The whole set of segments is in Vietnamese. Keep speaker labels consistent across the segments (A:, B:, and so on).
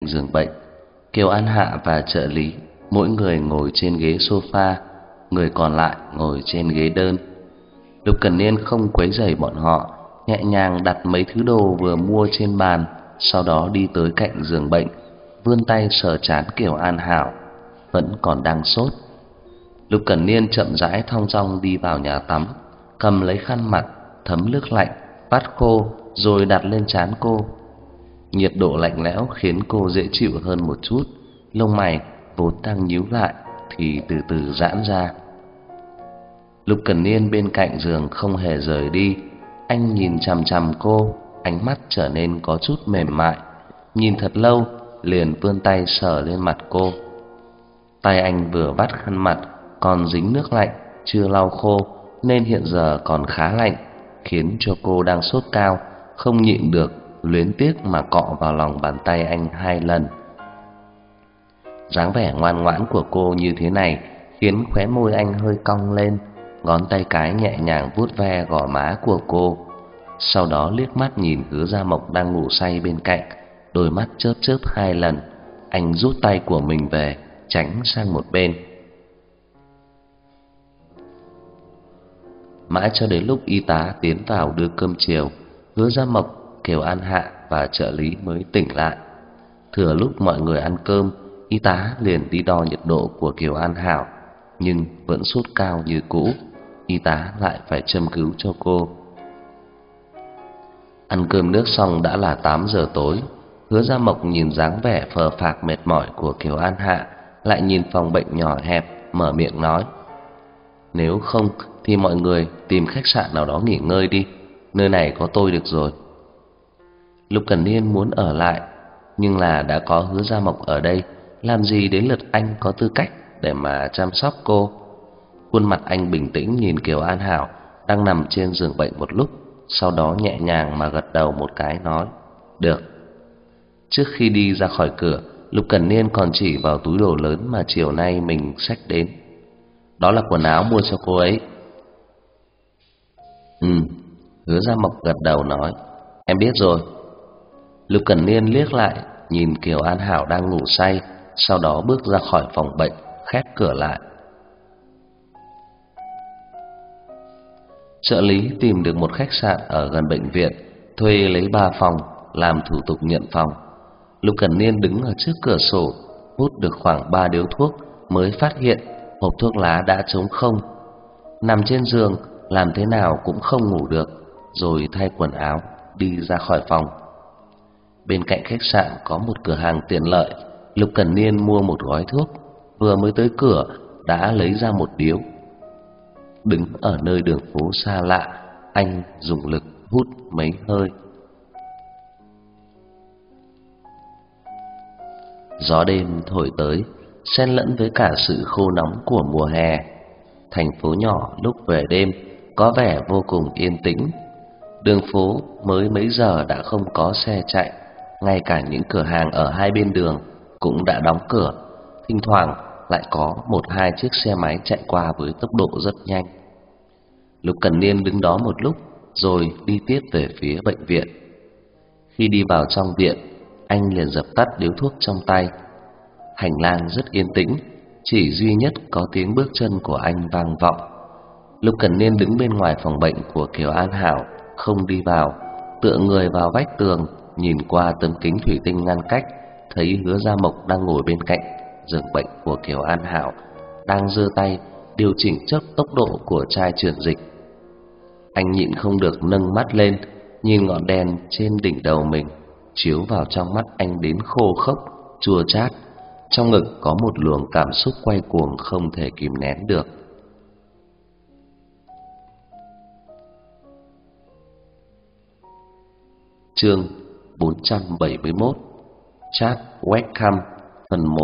A: giường bệnh. Kiều An Hạ và trợ lý mỗi người ngồi trên ghế sofa, người còn lại ngồi trên ghế đơn. Lục Cẩn Niên không quấy rầy bọn họ, nhẹ nhàng đặt mấy thứ đồ vừa mua trên bàn, sau đó đi tới cạnh giường bệnh, vươn tay sờ trán Kiều An Hảo vẫn còn đang sốt. Lục Cẩn Niên chậm rãi thong dong đi vào nhà tắm, cầm lấy khăn mặt thấm nước lạnh, vắt khô rồi đặt lên trán cô. Nhiệt độ lạnh lẽo khiến cô dễ chịu hơn một chút, lông mày vốn đang nhíu lại thì từ từ giãn ra. Lục Cẩn Niên bên cạnh giường không hề rời đi, anh nhìn chằm chằm cô, ánh mắt trở nên có chút mềm mại. Nhìn thật lâu, liền vươn tay sờ lên mặt cô. Tay anh vừa vắt khăn mặt còn dính nước lạnh, chưa lau khô nên hiện giờ còn khá lạnh, khiến cho cô đang sốt cao không nhịn được luyến tiếc mà cọ vào lòng bàn tay anh 2 lần. Dáng vẻ ngoan ngoãn của cô như thế này khiến khóe môi anh hơi cong lên, ngón tay cái nhẹ nhàng vuốt ve gò má của cô. Sau đó liếc mắt nhìn Hứa Gia Mộc đang ngủ say bên cạnh, đôi mắt chớp chớp 2 lần. Anh rút tay của mình về, tránh sang một bên. Mãi cho đến lúc y tá tiến vào đưa cơm chiều, Hứa Gia Mộc, Kiều An Hạ và trợ lý mới tỉnh lại. Thừa lúc mọi người ăn cơm, y tá liền đi đo nhiệt độ của Kiều An Hảo, nhưng vẫn sốt cao như cũ. Y tá lại phải châm cứu cho cô. Ăn cơm nước xong đã là 8 giờ tối. Hứa Gia Mộc nhìn dáng vẻ phờ phạc mệt mỏi của Kiều An Hạ, lại nhìn phòng bệnh nhỏ hẹp, mở miệng nói: "Nếu không thì mọi người tìm khách sạn nào đó nghỉ ngơi đi, nơi này có tôi được rồi." Lục Cẩn Niên muốn ở lại, nhưng là đã có Hứa Gia Mộc ở đây, làm gì đến lượt anh có tư cách để mà chăm sóc cô. Khuôn mặt anh bình tĩnh nhìn Kiều An Hảo đang nằm trên giường bệnh một lúc, sau đó nhẹ nhàng mà gật đầu một cái nói: "Được." Trước khi đi ra khỏi cửa, Lục Cẩn Niên còn chỉ vào túi đồ lớn mà chiều nay mình xách đến. "Đó là quần áo mua cho cô ấy." Hứa Gia Mộc gật đầu nói: "Em biết rồi." Lục Cẩn Niên liếc lại nhìn Kiều An Hảo đang ngủ say, sau đó bước ra khỏi phòng bệnh, khép cửa lại. Trợ lý tìm được một khách sạn ở gần bệnh viện, thuê lấy 3 phòng, làm thủ tục nhận phòng. Lục Cẩn Niên đứng ở trước cửa sổ, hút được khoảng 3 điếu thuốc mới phát hiện hộp thuốc lá đã trống không. Nằm trên giường làm thế nào cũng không ngủ được, rồi thay quần áo đi ra khỏi phòng. Bên cạnh khách sạn có một cửa hàng tiện lợi, Lục Cẩn Niên mua một gói thuốc, vừa mới tới cửa đã lấy ra một điếu. Đứng ở nơi đường phố xa lạ, anh dùng lực hút mấy hơi. Gió đêm thổi tới, xen lẫn với cả sự khô nóng của mùa hè. Thành phố nhỏ lúc về đêm có vẻ vô cùng yên tĩnh. Đường phố mới mấy giờ đã không có xe chạy, ngay cả những cửa hàng ở hai bên đường cũng đã đóng cửa. Thỉnh thoảng lại có 1-2 chiếc xe máy chạy qua với tốc độ rất nhanh. Lục Cẩn Niên đứng đó một lúc rồi đi tiếp về phía bệnh viện. Khi đi vào trong viện, anh liền dập tắt điếu thuốc trong tay. Hành lang rất yên tĩnh, chỉ duy nhất có tiếng bước chân của anh vang vọng. Lục Cẩn Niên đứng bên ngoài phòng bệnh của Kiều An Hảo, không đi vào, tựa người vào vách tường, nhìn qua tấm kính thủy tinh ngăn cách, thấy Hứa Gia Mộc đang ngồi bên cạnh giường bệnh của Kiều An Hảo, đang giơ tay điều chỉnh tốc độ của chai truyền dịch. Anh nhịn không được nâng mắt lên, nhìn ngọn đèn trên đỉnh đầu mình chiếu vào trong mắt anh đến khô khốc, chua chát. Trong ngực có một luồng cảm xúc quay cuồng không thể kìm nén được. Chương 471 Chat Webcam phần 1.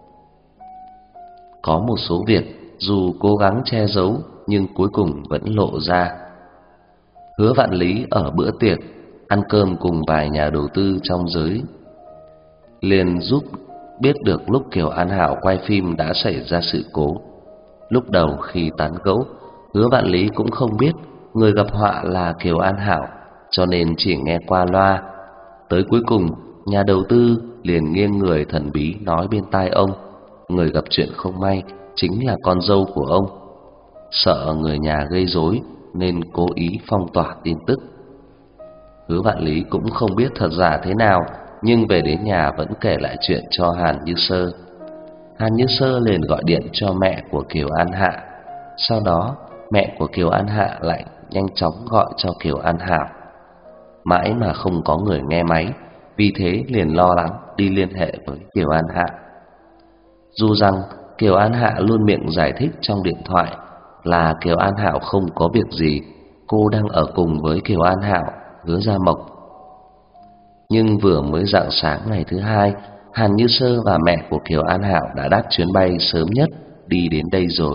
A: Có một số việc dù cố gắng che giấu nhưng cuối cùng vẫn lộ ra. Hứa Vạn Lý ở bữa tiệc ăn cơm cùng vài nhà đầu tư trong giới, liền giúp biết được lúc Kiều An Hảo quay phim đã xảy ra sự cố. Lúc đầu khi tán gẫu, Hứa Vạn Lý cũng không biết người gặp họa là Kiều An Hảo, cho nên chỉ nghe qua loa. Tới cuối cùng, nhà đầu tư liền nghiêng người thần bí nói bên tai ông, người gặp chuyện không may chính là con dâu của ông. Sợ người nhà gây rối nên cố ý phong tỏa tin tức. Hứa Vạn Lý cũng không biết thật giả thế nào, nhưng về đến nhà vẫn kể lại chuyện cho Hàn Như Sơ. Hàn Như Sơ liền gọi điện cho mẹ của Kiều An Hạ. Sau đó mẹ của Kiều An Hạ lại nhanh chóng gọi cho Kiều An Hảo. Mãi mà không có người nghe máy, vì thế liền lo lắng đi liên hệ với Kiều An Hạ. Dù rằng Kiều An Hạ luôn miệng giải thích trong điện thoại là Kiều An Hảo không có việc gì, cô đang ở cùng với Kiều An Hảo, Hứa Gia Mộc. Nhưng vừa mới rạng sáng ngày thứ hai, Hàn Như Sơ và mẹ của Kiều An Hảo đã đáp chuyến bay sớm nhất đi đến đây rồi.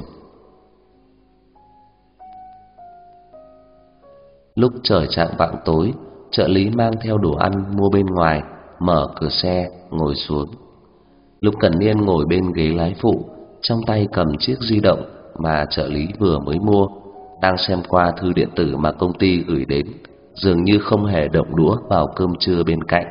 A: Lúc trời chạng vạng tối, trợ lý mang theo đồ ăn mua bên ngoài, mở cửa xe ngồi xuống. Lục Cẩn Niên ngồi bên ghế lái phụ, trong tay cầm chiếc di động mà trợ lý vừa mới mua, đang xem qua thư điện tử mà công ty gửi đến, dường như không hề động đũa vào cơm trưa bên cạnh.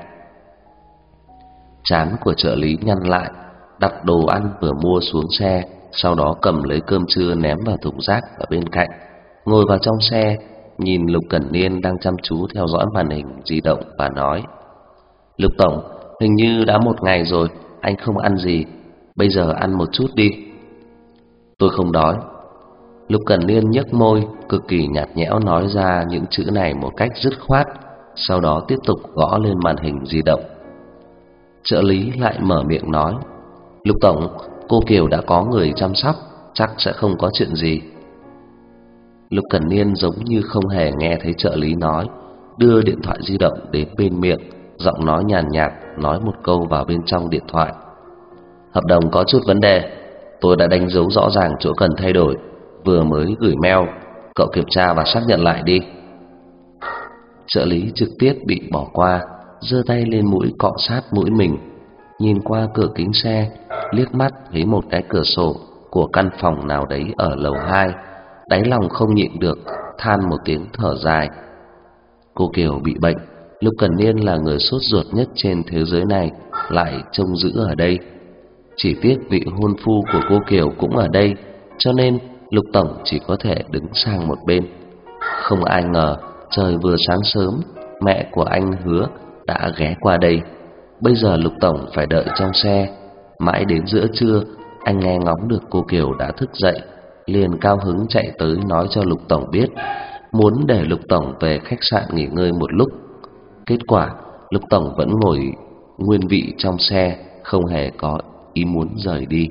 A: Trán của trợ lý nhăn lại, đặt đồ ăn vừa mua xuống xe, sau đó cầm lấy cơm trưa ném vào thùng rác ở bên cạnh, ngồi vào trong xe, nhìn Lục Cẩn Niên đang chăm chú theo dõi màn hình di động và nói: "Lục tổng, hình như đã 1 ngày rồi anh không ăn gì, bây giờ ăn một chút đi." "Tôi không đói." Lục Cẩn Niên nhếch môi, cực kỳ nhạt nhẽo nói ra những chữ này một cách dứt khoát, sau đó tiếp tục gõ lên màn hình di động. Trợ lý lại mở miệng nói: "Lục tổng, cô Kiều đã có người chăm sóc, chắc sẽ không có chuyện gì." Lục Cẩn Niên giống như không hề nghe thấy trợ lý nói, đưa điện thoại di động đến bên miệng, giọng nói nhàn nhạt nói một câu vào bên trong điện thoại: "Hợp đồng có chút vấn đề, tôi đã đánh dấu rõ ràng chỗ cần thay đổi, vừa mới gửi mail, cậu kiểm tra và xác nhận lại đi." Trợ lý trực tiếp bị bỏ qua, giơ tay lên mũi cọ sát mũi mình, nhìn qua cửa kính xe, liếc mắt thấy một cái cửa sổ của căn phòng nào đấy ở lầu 2, đáy lòng không nhịn được than một tiếng thở dài. Cô Kiều bị bệnh, Lục Cẩn Niên là người sốt ruột nhất trên thế giới này lại trông giữ ở đây. Chỉ tiếc vị hôn phu của cô Kiều cũng ở đây, cho nên Lục tổng chỉ có thể đứng sang một bên. Không ai ngờ trời vừa sáng sớm, mẹ của anh Hứa đã ghé qua đây. Bây giờ Lục tổng phải đợi trong xe. Mãi đến giữa trưa, anh nghe ngóng được cô Kiều đã thức dậy, liền cao hứng chạy tới nói cho Lục tổng biết, muốn để Lục tổng về khách sạn nghỉ ngơi một lúc. Kết quả Lục tổng vẫn ngồi nguyên vị trong xe, không hề có ý muốn rời đi.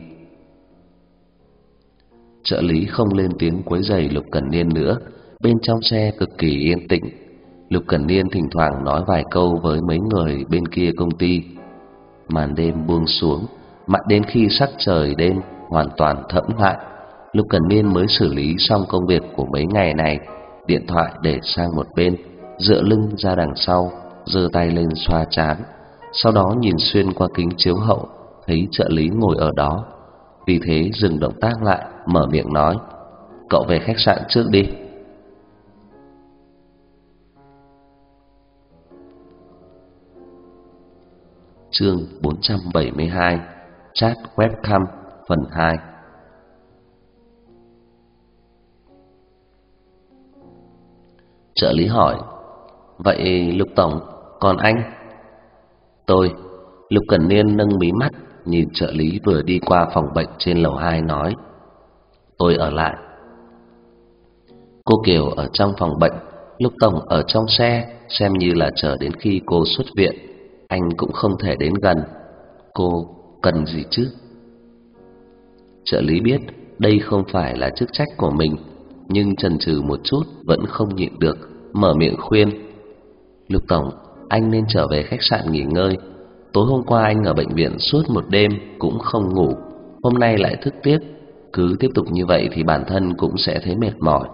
A: Trợ lý không lên tiếng quấy rầy Lục Cẩn Niên nữa, bên trong xe cực kỳ yên tĩnh. Lục Cẩn Niên thỉnh thoảng nói vài câu với mấy người bên kia công ty. Màn đêm buông xuống, mãi đến khi sắc trời đêm hoàn toàn thẫm lại, Lục Cẩn Niên mới xử lý xong công việc của mấy ngày này, điện thoại để sang một bên, dựa lưng ra đằng sau, giơ tay lên xoa trán, sau đó nhìn xuyên qua kính chiếu hậu, thấy trợ lý ngồi ở đó, vì thế dừng động tác lại, mở miệng nói: "Cậu về khách sạn trước đi." Chương 472, chat webcam phần 2. Trợ lý hỏi: "Vậy Lục tổng, còn anh?" "Tôi." Lục Cẩn Niên nâng mí mắt, nhìn trợ lý vừa đi qua phòng bệnh trên lầu 2 nói: "Tôi ở lại." Cô Kiều ở trong phòng bệnh, Lục tổng ở trong xe, xem như là chờ đến khi cô xuất viện. Anh cũng không thể đến gần. Cô cần gì chứ? Trợ lý biết đây không phải là chức trách của mình, nhưng chần chừ một chút vẫn không nhịn được, mở miệng khuyên: "Lục tổng, anh nên trở về khách sạn nghỉ ngơi. Tối hôm qua anh ở bệnh viện suốt một đêm cũng không ngủ, hôm nay lại thức tiếp, cứ tiếp tục như vậy thì bản thân cũng sẽ thấy mệt mỏi."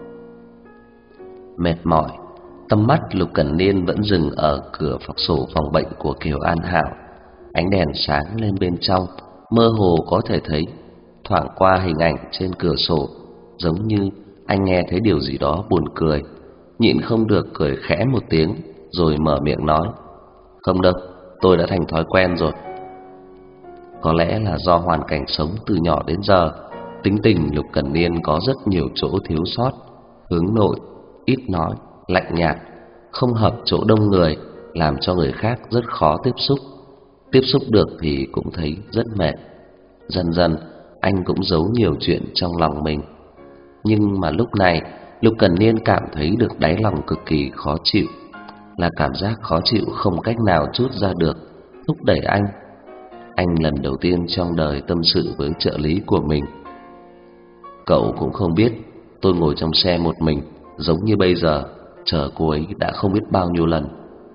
A: Mệt mỏi. Tầm mắt Lục Cẩn Niên vẫn dừng ở cửa sổ phòng bệnh của Kiều An Hảo. Ánh đèn sáng lên bên trong, mơ hồ có thể thấy thoảng qua hình ảnh trên cửa sổ, giống như anh nghe thấy điều gì đó buồn cười, nhịn không được cười khẽ một tiếng, rồi mở miệng nói: "Không đâu, tôi đã thành thói quen rồi. Có lẽ là do hoàn cảnh sống từ nhỏ đến giờ, tính tình Lục Cẩn Niên có rất nhiều chỗ thiếu sót, hướng nội, ít nói, lạnh nhạt, không hợp chỗ đông người, làm cho người khác rất khó tiếp xúc. Tiếp xúc được thì cũng thấy rất mệt. Dần dần anh cũng giấu nhiều chuyện trong lòng mình. Nhưng mà lúc này Lục Cẩn Niên cảm thấy được đáy lòng cực kỳ khó chịu, là cảm giác khó chịu không cách nào trút ra được, thúc đẩy anh. Anh lần đầu tiên trong đời tâm sự với trợ lý của mình. Cậu cũng không biết, tôi ngồi trong xe một mình, giống như bây giờ, chờ cô ấy đã không biết bao nhiêu lần.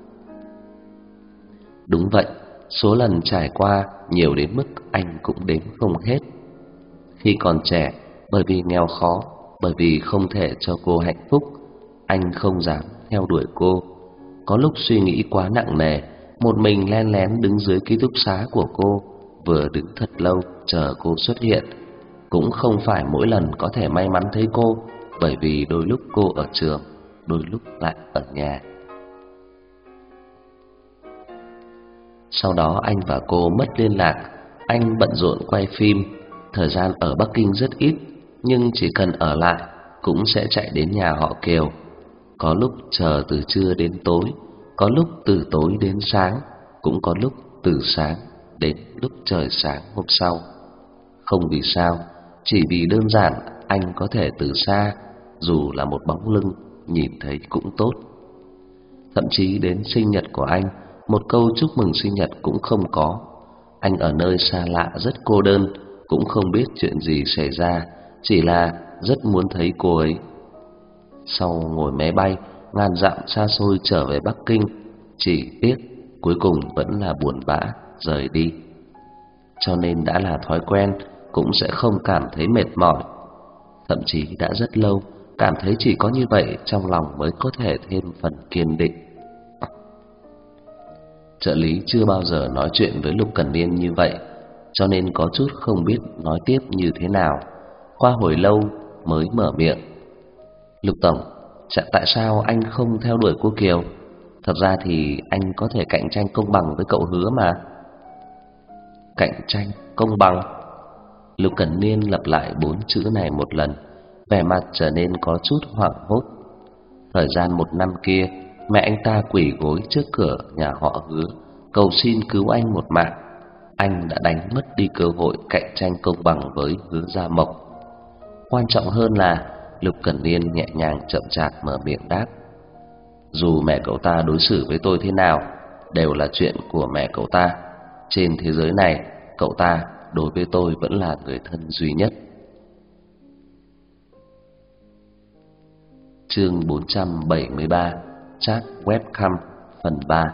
A: Đúng vậy, số lần trải qua nhiều đến mức anh cũng đếm không hết. Khi còn trẻ, bởi vì nghèo khó, bởi vì không thể cho cô hạnh phúc, anh không dám theo đuổi cô. Có lúc suy nghĩ quá nặng nề, một mình len lén đứng dưới ký túc xá của cô, vừa đứng thật lâu chờ cô xuất hiện. Cũng không phải mỗi lần có thể may mắn thấy cô, bởi vì đôi lúc cô ở trường, đôi lúc lại ở nhà. Sau đó anh và cô mất liên lạc. Anh bận rộn quay phim, thời gian ở Bắc Kinh rất ít, nhưng chỉ cần ở lại cũng sẽ chạy đến nhà họ Kiều. Có lúc chờ từ trưa đến tối, có lúc từ tối đến sáng, cũng có lúc từ sáng đến lúc trời sáng hôm sau. Không vì sao, chỉ vì đơn giản anh có thể từ xa, dù là một bóng lưng, nhìn thấy cũng tốt. Thậm chí đến sinh nhật của anh, một câu chúc mừng sinh nhật cũng không có. Anh ở nơi xa lạ rất cô đơn, cũng không biết chuyện gì xảy ra, chỉ là rất muốn thấy cô ấy. Sau ngồi máy bay ngàn dặm xa xôi trở về Bắc Kinh, chỉ tiếc cuối cùng vẫn là buồn bã rời đi. Cho nên đã là thói quen, cũng sẽ không cảm thấy mệt mỏi. Thậm chí đã rất lâu, cảm thấy chỉ có như vậy trong lòng mới có thể thêm phần kiên định. Trợ lý chưa bao giờ nói chuyện với Lục Cẩn Niên như vậy, cho nên có chút không biết nói tiếp như thế nào. Qua hồi lâu mới mở miệng. Lục tổng, tại sao anh không theo đuổi cô Kiều? Thật ra thì anh có thể cạnh tranh công bằng với cậu Hứa mà. Cạnh tranh công bằng? Lục Cẩn Niên lặp lại 4 chữ này một lần, vẻ mặt trở nên có chút hoảng hốt. Thời gian 1 năm kia, mẹ anh ta quỳ gối trước cửa nhà họ Hứa, cầu xin cứu anh một mạng. Anh đã đánh mất đi cơ hội cạnh tranh công bằng với Hứa Gia Mộc. Quan trọng hơn là Lục Cẩn Niên nhẹ nhàng chậm chạp mở miệng đáp: dù mẹ cậu ta đối xử với tôi thế nào, đều là chuyện của mẹ cậu ta. Trên thế giới này, cậu ta đối với tôi vẫn là người thân duy nhất. Chương 473, chat webcam phần 3.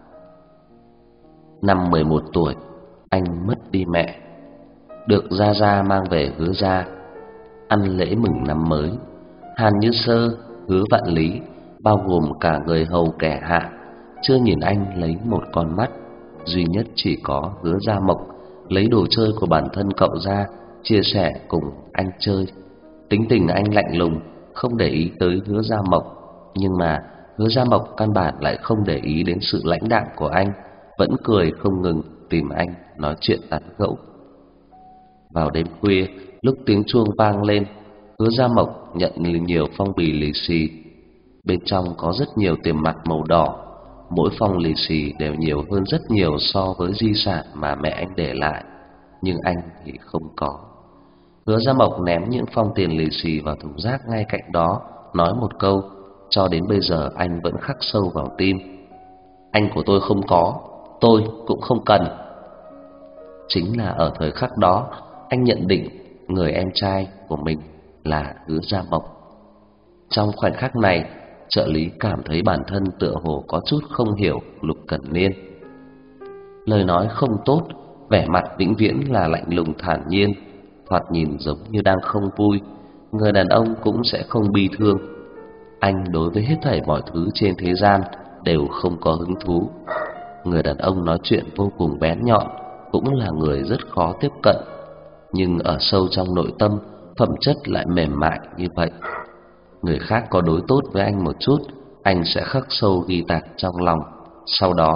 A: Năm 11 tuổi, anh mất đi mẹ, được Gia Gia mang về Hứa gia. Ăn lễ mừng năm mới, Hàn Như Sơ, Hứa Vạn Lý, bao gồm cả người hầu kẻ hạ, chưa nhìn anh lấy một con mắt. Duy nhất chỉ có Hứa Gia Mộc lấy đồ chơi của bản thân cậu ra, chia sẻ cùng anh chơi. Tính tình anh lạnh lùng, không để ý tới Hứa Gia Mộc, nhưng mà Hứa Gia Mộc căn bản lại không để ý đến sự lãnh đạm của anh, vẫn cười không ngừng tìm anh nói chuyện tán gẫu. Vào đêm khuya, lúc tiếng chuông vang lên, Hứa Gia Mộc nhận nhiều phong bì lì xì. Bên trong có rất nhiều tiền mặt màu đỏ, mỗi phong lì xì đều nhiều hơn rất nhiều so với di sản mà mẹ anh để lại, nhưng anh thì không có. Hứa Gia Mộc ném những phong tiền lì xì vào thùng rác ngay cạnh đó, nói một câu cho đến bây giờ anh vẫn khắc sâu vào tim: anh của tôi không có, tôi cũng không cần. Chính là ở thời khắc đó, anh nhận định người em trai của mình là Hứa Gia Mộc. Trong khoảnh khắc này, trợ lý cảm thấy bản thân tựa hồ có chút không hiểu Lục Cẩn Niên. Lời nói không tốt, vẻ mặt vĩnh viễn là lạnh lùng thản nhiên, thoạt nhìn giống như đang không vui. Người đàn ông cũng sẽ không bi thương. Anh đối với hết thảy mọi thứ trên thế gian đều không có hứng thú. Người đàn ông nói chuyện vô cùng bén nhọn, cũng là người rất khó tiếp cận, nhưng ở sâu trong nội tâm, phẩm chất lại mềm mại như vậy. Người khác có đối tốt với anh một chút, anh sẽ khắc sâu ghi tạc trong lòng, sau đó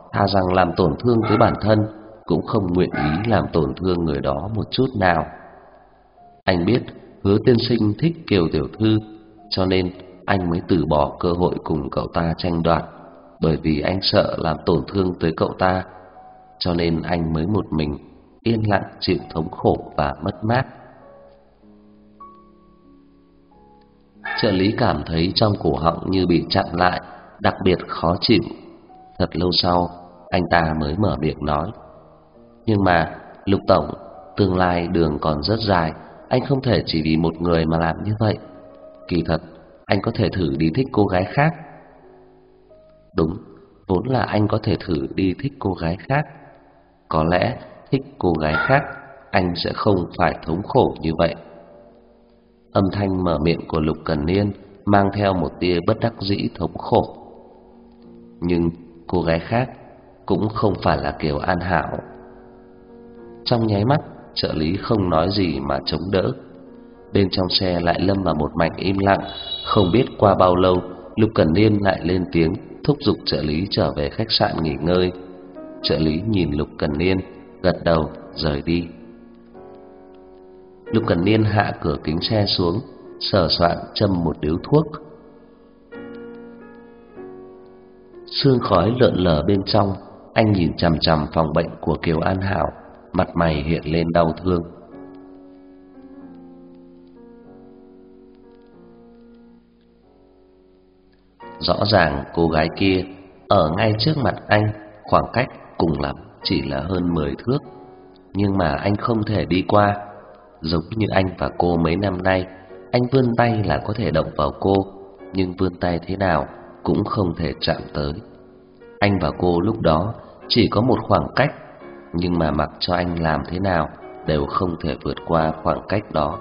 A: thà rằng làm tổn thương tới bản thân cũng không nguyện ý làm tổn thương người đó một chút nào. Anh biết Hứa tiên sinh thích Kiều tiểu thư, cho nên anh mới từ bỏ cơ hội cùng cậu ta tranh đoạt, bởi vì anh sợ làm tổn thương tới cậu ta, cho nên anh mới một mình yên lặng chịu thống khổ và mất mát. Trợ lý cảm thấy trong cổ họng như bị chặn lại, đặc biệt khó chịu. Thật lâu sau, anh ta mới mở miệng nói: "Nhưng mà, Lục tổng, tương lai đường còn rất dài, anh không thể chỉ vì một người mà làm như vậy. Kỳ thật, anh có thể thử đi thích cô gái khác." Đúng, vốn là anh có thể thử đi thích cô gái khác. Có lẽ thích cô gái khác, anh sẽ không phải thống khổ như vậy. Âm thanh mở miệng của Lục Cẩn Niên mang theo một tia bất đắc dĩ thống khổ. Nhưng cô gái khác cũng không phải là Kiều An Hảo. Trong nháy mắt, trợ lý không nói gì mà chống đỡ. Bên trong xe lại lâm vào một mảnh im lặng. Không biết qua bao lâu, Lục Cẩn Niên lại lên tiếng thúc giục trợ lý trở về khách sạn nghỉ ngơi. Trợ lý nhìn Lục Cẩn Niên, gật đầu rời đi. Lục Cẩn Niên hạ cửa kính xe xuống, sờ soạn châm một điếu thuốc. Sương khói lượn lờ bên trong, anh nhìn chằm chằm phòng bệnh của Kiều An Hảo, mặt mày hiện lên đau thương. Rõ ràng cô gái kia ở ngay trước mặt anh, khoảng cách cùng lắm chỉ là hơn 10 thước, nhưng mà anh không thể đi qua. Giống như anh và cô mấy năm nay, anh vươn tay là có thể động vào cô, nhưng vươn tay thế nào cũng không thể chạm tới. Anh và cô lúc đó chỉ có một khoảng cách, nhưng mà mặc cho anh làm thế nào đều không thể vượt qua khoảng cách đó.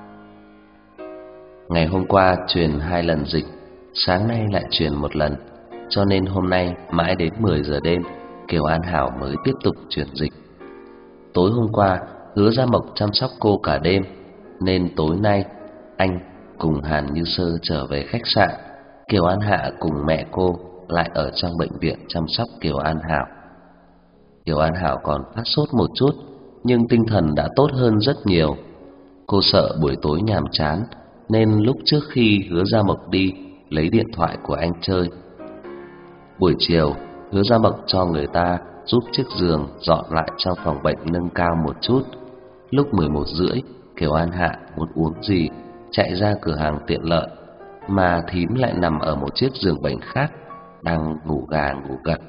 A: Ngày hôm qua truyền 2 lần dịch, sáng nay lại truyền 1 lần, cho nên hôm nay mãi đến 10 giờ đêm Kiều An Hảo mới tiếp tục truyền dịch. Tối hôm qua Hứa Gia Mộc chăm sóc cô cả đêm, nên tối nay anh cùng Hàn Như Sơ trở về khách sạn. Kiều An Hạ cùng mẹ cô lại ở trong bệnh viện chăm sóc Kiều An Hảo. Kiều An Hảo còn phát sốt một chút, nhưng tinh thần đã tốt hơn rất nhiều. Cô sợ buổi tối nhàm chán, nên lúc trước khi Hứa Gia Mộc đi lấy điện thoại của anh chơi. Buổi chiều, Hứa Gia Mộc cho người ta giúp chiếc giường dọn lại trong phòng bệnh nâng cao một chút. Lúc 11:30, Kiều An Hạ muốn uống gì, chạy ra cửa hàng tiện lợi, mà thím lại nằm ở một chiếc giường bệnh khác, đang ngủ gà ngủ gật.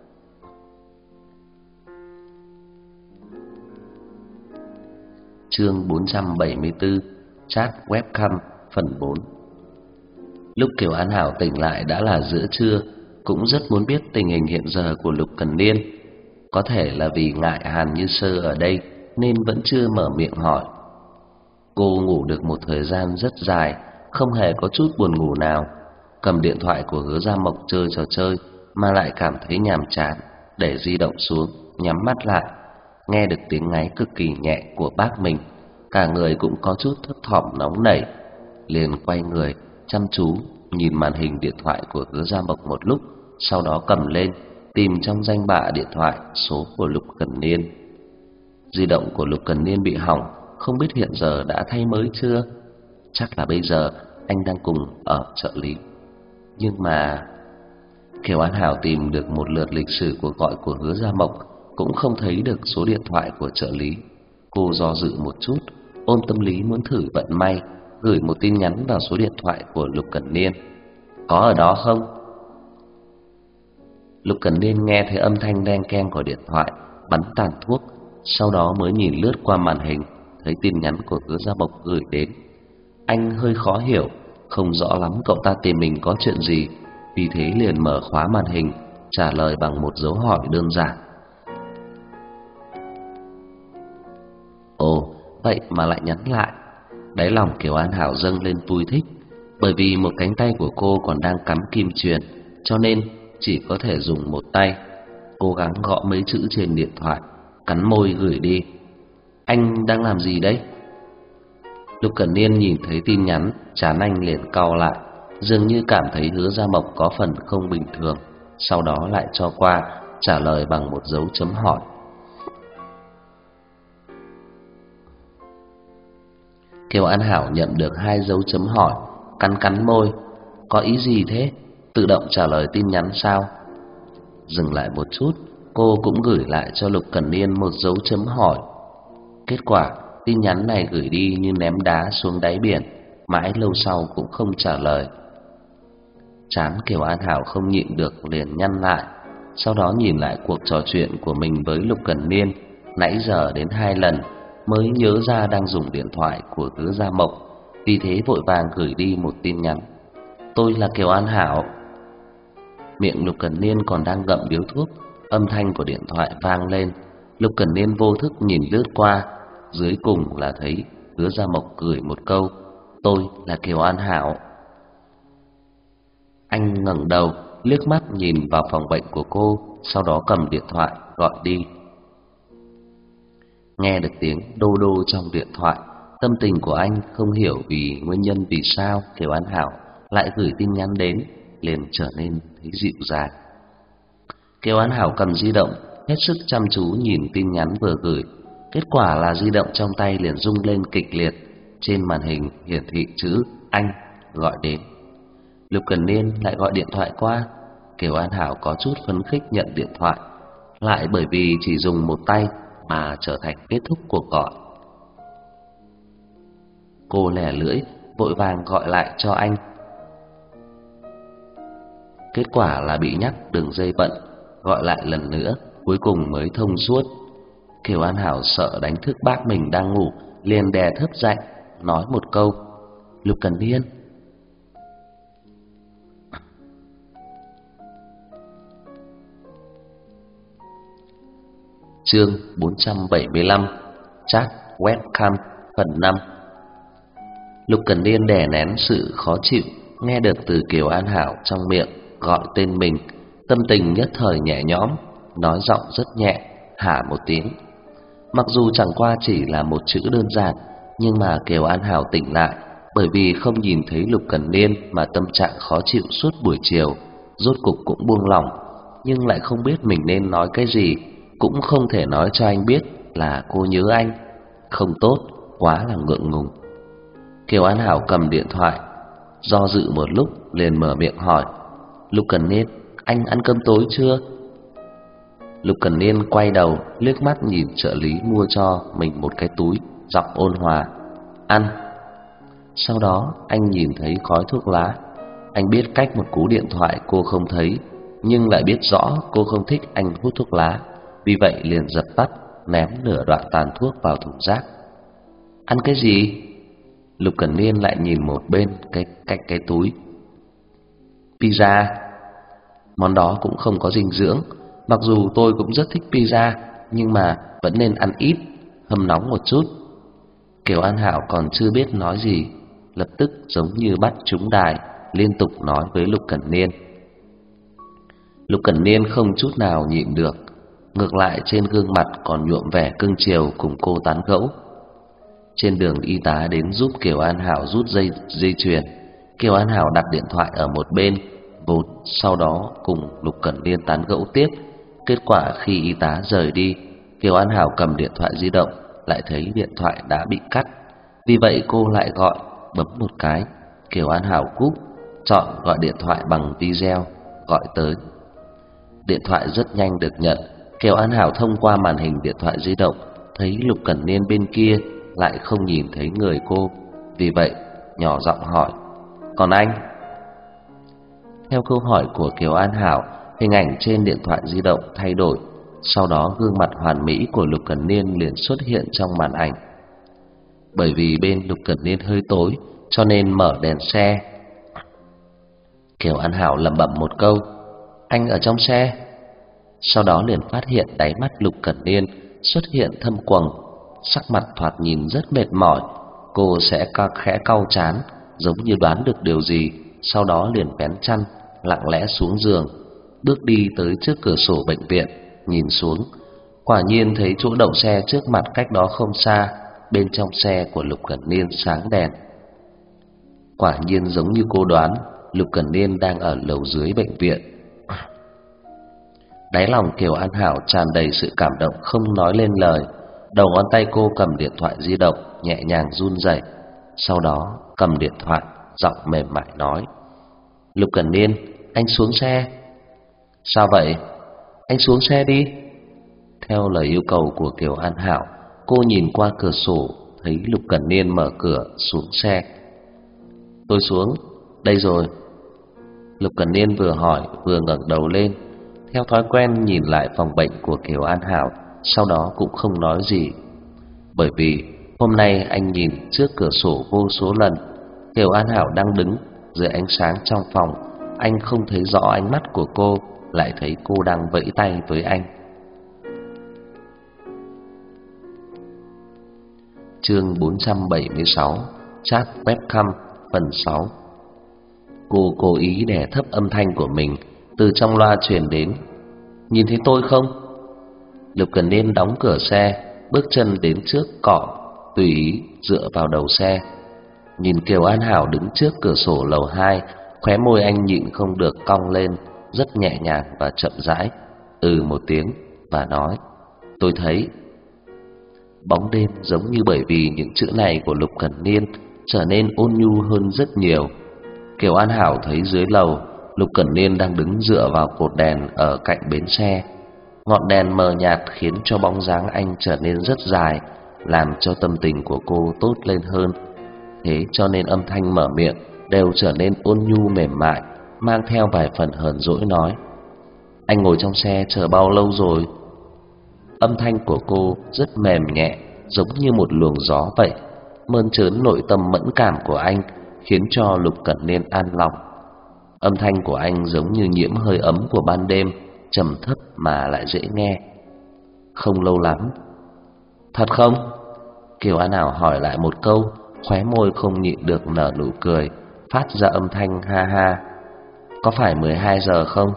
A: Chương 474, chat webcam phần 4. Lúc Kiều An Hảo tỉnh lại đã là giữa trưa, cũng rất muốn biết tình hình hiện giờ của Lục Cẩn Niên. Có thể là vì ngại Hàn Như Sơ ở đây nên vẫn chưa mở miệng hỏi. Cô ngủ được một thời gian rất dài, không hề có chút buồn ngủ nào. Cầm điện thoại của Hứa Gia Mộc chơi trò chơi mà lại cảm thấy nhàm chán, để di động xuống, nhắm mắt lại. Nghe được tiếng ngáy cực kỳ nhẹ của bác mình, cả người cũng có chút thấp thỏm nóng nảy, liền quay người chăm chú nhìn màn hình điện thoại của Hứa Gia Mộc một lúc, sau đó cầm lên tìm trong danh bạ điện thoại số của Lục Cẩn Niên. Di động của Lục Cẩn Niên bị hỏng, không biết hiện giờ đã thay mới chưa. Chắc là bây giờ anh đang cùng ở trợ lý. Nhưng mà Kiều An Hảo tìm được một lượt lịch sử cuộc gọi của Hứa Gia Mộc, cũng không thấy được số điện thoại của trợ lý. Cô do dự một chút, ôm tâm lý muốn thử vận may, gửi một tin nhắn vào số điện thoại của Lục Cẩn Niên. "Có ở đó không?" Lục Cẩn Niên nghe thấy âm thanh đeng keng của điện thoại, bắn tàn thuốc, sau đó mới nhìn lướt qua màn hình, thấy tin nhắn của Hứa Gia Mộc gửi đến. Anh hơi khó hiểu, không rõ lắm cậu ta tìm mình có chuyện gì, vì thế liền mở khóa màn hình, trả lời bằng một dấu hỏi đơn giản. Ồ, vậy mà lại nhắn lại. Đáy lòng Kiều An Hảo dâng lên vui thích, bởi vì một cánh tay của cô còn đang cắm kim truyền, cho nên chỉ có thể dùng một tay. Cố gắng gõ mấy chữ trên điện thoại, cắn môi gửi đi. "Anh đang làm gì đấy?" Lục Cẩn Niên nhìn thấy tin nhắn, trán anh liền cau lại, dường như cảm thấy Hứa Gia Mộc có phần không bình thường, sau đó lại cho qua, trả lời bằng một dấu chấm hỏi. Kiều An Hảo nhận được 2 dấu chấm hỏi, cắn cắn môi. Có ý gì thế? Tự động trả lời tin nhắn sao? Dừng lại một chút, cô cũng gửi lại cho Lục Cẩn Niên một dấu chấm hỏi. Kết quả, tin nhắn này gửi đi như ném đá xuống đáy biển, mãi lâu sau cũng không trả lời. Trán Kiều An Hảo không nhịn được liền nhăn lại, sau đó nhìn lại cuộc trò chuyện của mình với Lục Cẩn Niên nãy giờ đến 2 lần, mới nhớ ra đang dùng điện thoại của Hứa Gia Mộc, vì thế vội vàng gửi đi một tin nhắn. Tôi là Kiều An Hảo. Miệng Lục Cẩn Niên còn đang gặm điếu thuốc, âm thanh của điện thoại vang lên. Lục Cẩn Niên vô thức nhìn lướt qua, dưới cùng là thấy Hứa Gia Mộc gửi một câu: Tôi là Kiều An Hảo. Anh ngẩng đầu, liếc mắt nhìn vào phòng bệnh của cô, sau đó cầm điện thoại gọi đi. Nghe được tiếng đô đô trong điện thoại, tâm tình của anh không hiểu vì nguyên nhân vì sao Kiều An Hảo lại gửi tin nhắn đến, liền trở nên thấy dịu dàng. Kiều An Hảo cầm di động, hết sức chăm chú nhìn tin nhắn vừa gửi. Kết quả là di động trong tay liền rung lên kịch liệt, trên màn hình hiển thị chữ anh gọi đến. Lục Cẩn Niên lại gọi điện thoại qua. Kiều An Hảo có chút phấn khích nhận điện thoại, lại bởi vì chỉ dùng một tay mà trở thành kết thúc cuộc gọi. Cô lẻ lưỡi vội vàng gọi lại cho anh. Kết quả là bị nhắc đường dây bận, gọi lại lần nữa, cuối cùng mới thông suốt. Kiều An Hảo sợ đánh thức bác mình đang ngủ, liền đè thấp giọng nói một câu: Lục Cẩn Niên. Chương 475, chat webcam phần 5. Lục Cẩn Niên đè nén sự khó chịu nghe được từ Kiều An Hảo trong miệng gọi tên mình, tâm tình nhất thời nhẹ nhõm, nói giọng rất nhẹ, hả một tiếng. Mặc dù chẳng qua chỉ là một chữ đơn giản, nhưng mà Kiều An Hảo tỉnh lại, bởi vì không nhìn thấy Lục Cẩn Niên mà tâm trạng khó chịu suốt buổi chiều, rốt cục cũng buông lỏng, nhưng lại không biết mình nên nói cái gì, cũng không thể nói cho anh biết là cô nhớ anh. Không tốt, quá là ngượng ngùng. Kiều An Hảo cầm điện thoại, do dự một lúc liền mở miệng hỏi: Lục Cẩn Niên, anh ăn cơm tối chưa? Lục Cẩn Niên quay đầu liếc mắt nhìn trợ lý mua cho mình một cái túi, giọng ôn hòa: Ăn. Sau đó anh nhìn thấy khói thuốc lá. Anh biết cách một cú điện thoại cô không thấy, nhưng lại biết rõ cô không thích anh hút thuốc lá, vì vậy liền dập tắt, ném nửa đoạn tàn thuốc vào thùng rác. Ăn cái gì? Lục Cẩn Niên lại nhìn một bên cạnh cái túi. Pizza. Món đó cũng không có dinh dưỡng, mặc dù tôi cũng rất thích pizza, nhưng mà vẫn nên ăn ít, hâm nóng một chút. Kiều An Hảo còn chưa biết nói gì, lập tức giống như bắt trúng đài, liên tục nói với Lục Cẩn Niên. Lục Cẩn Niên không chút nào nhịn được, ngược lại trên gương mặt còn nhuộm vẻ cưng chiều cùng cô tán gẫu. Trên đường y tá đến giúp Kiều An Hảo rút dây chuyền, Kiều An Hảo đặt điện thoại ở một bên, vốn sau đó cùng Lục Cẩn Niên tán gẫu tiếp. Kết quả khi y tá rời đi, Kiều An Hảo cầm điện thoại di động, lại thấy điện thoại đã bị cắt. Vì vậy cô lại gọi, bấm một cái, Kiều An Hảo cúp, chọn gọi điện thoại bằng video, gọi tới. Điện thoại rất nhanh được nhận. Kiều An Hảo thông qua màn hình điện thoại di động thấy Lục Cẩn Niên bên kia lại không nhìn thấy người cô, vì vậy nhỏ giọng hỏi: Còn anh? Theo câu hỏi của Kiều An Hảo, hình ảnh trên điện thoại di động thay đổi, sau đó gương mặt hoàn mỹ của Lục Cẩn Niên liền xuất hiện trong màn ảnh. Bởi vì bên Lục Cẩn Niên hơi tối, cho nên mở đèn xe. Kiều An Hảo lẩm bẩm một câu: Anh ở trong xe. Sau đó liền phát hiện đáy mắt Lục Cẩn Niên xuất hiện thâm quầng, sắc mặt thoạt nhìn rất mệt mỏi. Cô sẽ khẽ cau trán, giống như đoán được điều gì, sau đó liền vén chăn, lặng lẽ xuống giường, bước đi tới trước cửa sổ bệnh viện, nhìn xuống. Quả nhiên thấy chỗ đậu xe trước mặt cách đó không xa, bên trong xe của Lục Cẩn Niên sáng đèn. Quả nhiên giống như cô đoán, Lục Cẩn Niên đang ở lầu dưới bệnh viện. Đáy lòng Kiều An Hảo tràn đầy sự cảm động không nói lên lời. Đầu ngón tay cô cầm điện thoại di động nhẹ nhàng run rẩy, sau đó cầm điện thoại, giọng mềm mại nói: "Lục Cẩn Niên, anh xuống xe." "Sao vậy?" "Anh xuống xe đi." Theo lời yêu cầu của Kiều An Hảo, cô nhìn qua cửa sổ thấy Lục Cẩn Niên mở cửa xuống xe. "Tôi xuống, đây rồi." Lục Cẩn Niên vừa hỏi vừa ngẩng đầu lên, theo thói quen nhìn lại phòng bệnh của Kiều An Hảo, sau đó cũng không nói gì. Bởi vì hôm nay anh nhìn trước cửa sổ vô số lần, Kiều An Hảo đang đứng dưới ánh sáng trong phòng, anh không thấy rõ ánh mắt của cô, lại thấy cô đang vẫy tay với anh. Chương 476, chat webcam phần 6. Cô cố ý đè thấp âm thanh của mình, từ trong loa truyền đến: "Nhìn thấy tôi không?" Lục Cần Niên đóng cửa xe, bước chân đến trước cỏ, tùy ý dựa vào đầu xe. Nhìn Kiều An Hảo đứng trước cửa sổ lầu 2, khóe môi anh nhịn không được cong lên, rất nhẹ nhàng và chậm rãi, một tiếng và nói: "Tôi thấy." Bóng đêm giống như bởi vì những chữ này của Lục Cẩn Niên trở nên ôn nhu hơn rất nhiều. Kiều An Hảo thấy dưới lầu, Lục Cẩn Niên đang đứng dựa vào cột đèn ở cạnh bến xe. Ngọn đèn mờ nhạt khiến cho bóng dáng anh trở nên rất dài, làm cho tâm tình của cô tốt lên hơn. Thế cho nên âm thanh mở miệng đều trở nên ôn nhu mềm mại, mang theo vài phần hờn dỗi nói: "Anh ngồi trong xe chờ bao lâu rồi?" Âm thanh của cô rất mềm nhẹ, giống như một luồng gió vậy, mơn trớn nội tâm mẫn cảm của anh, khiến cho Lục Cẩn Niên an lòng. Âm thanh của anh giống như nhiễm hơi ấm của ban đêm, trầm thấp mà lại dễ nghe. "Không lâu lắm." "Thật không?" Kiều An Hảo hỏi lại một câu, khóe môi không nhịn được nở nụ cười, phát ra âm thanh ha ha. "Có phải 12 giờ không?"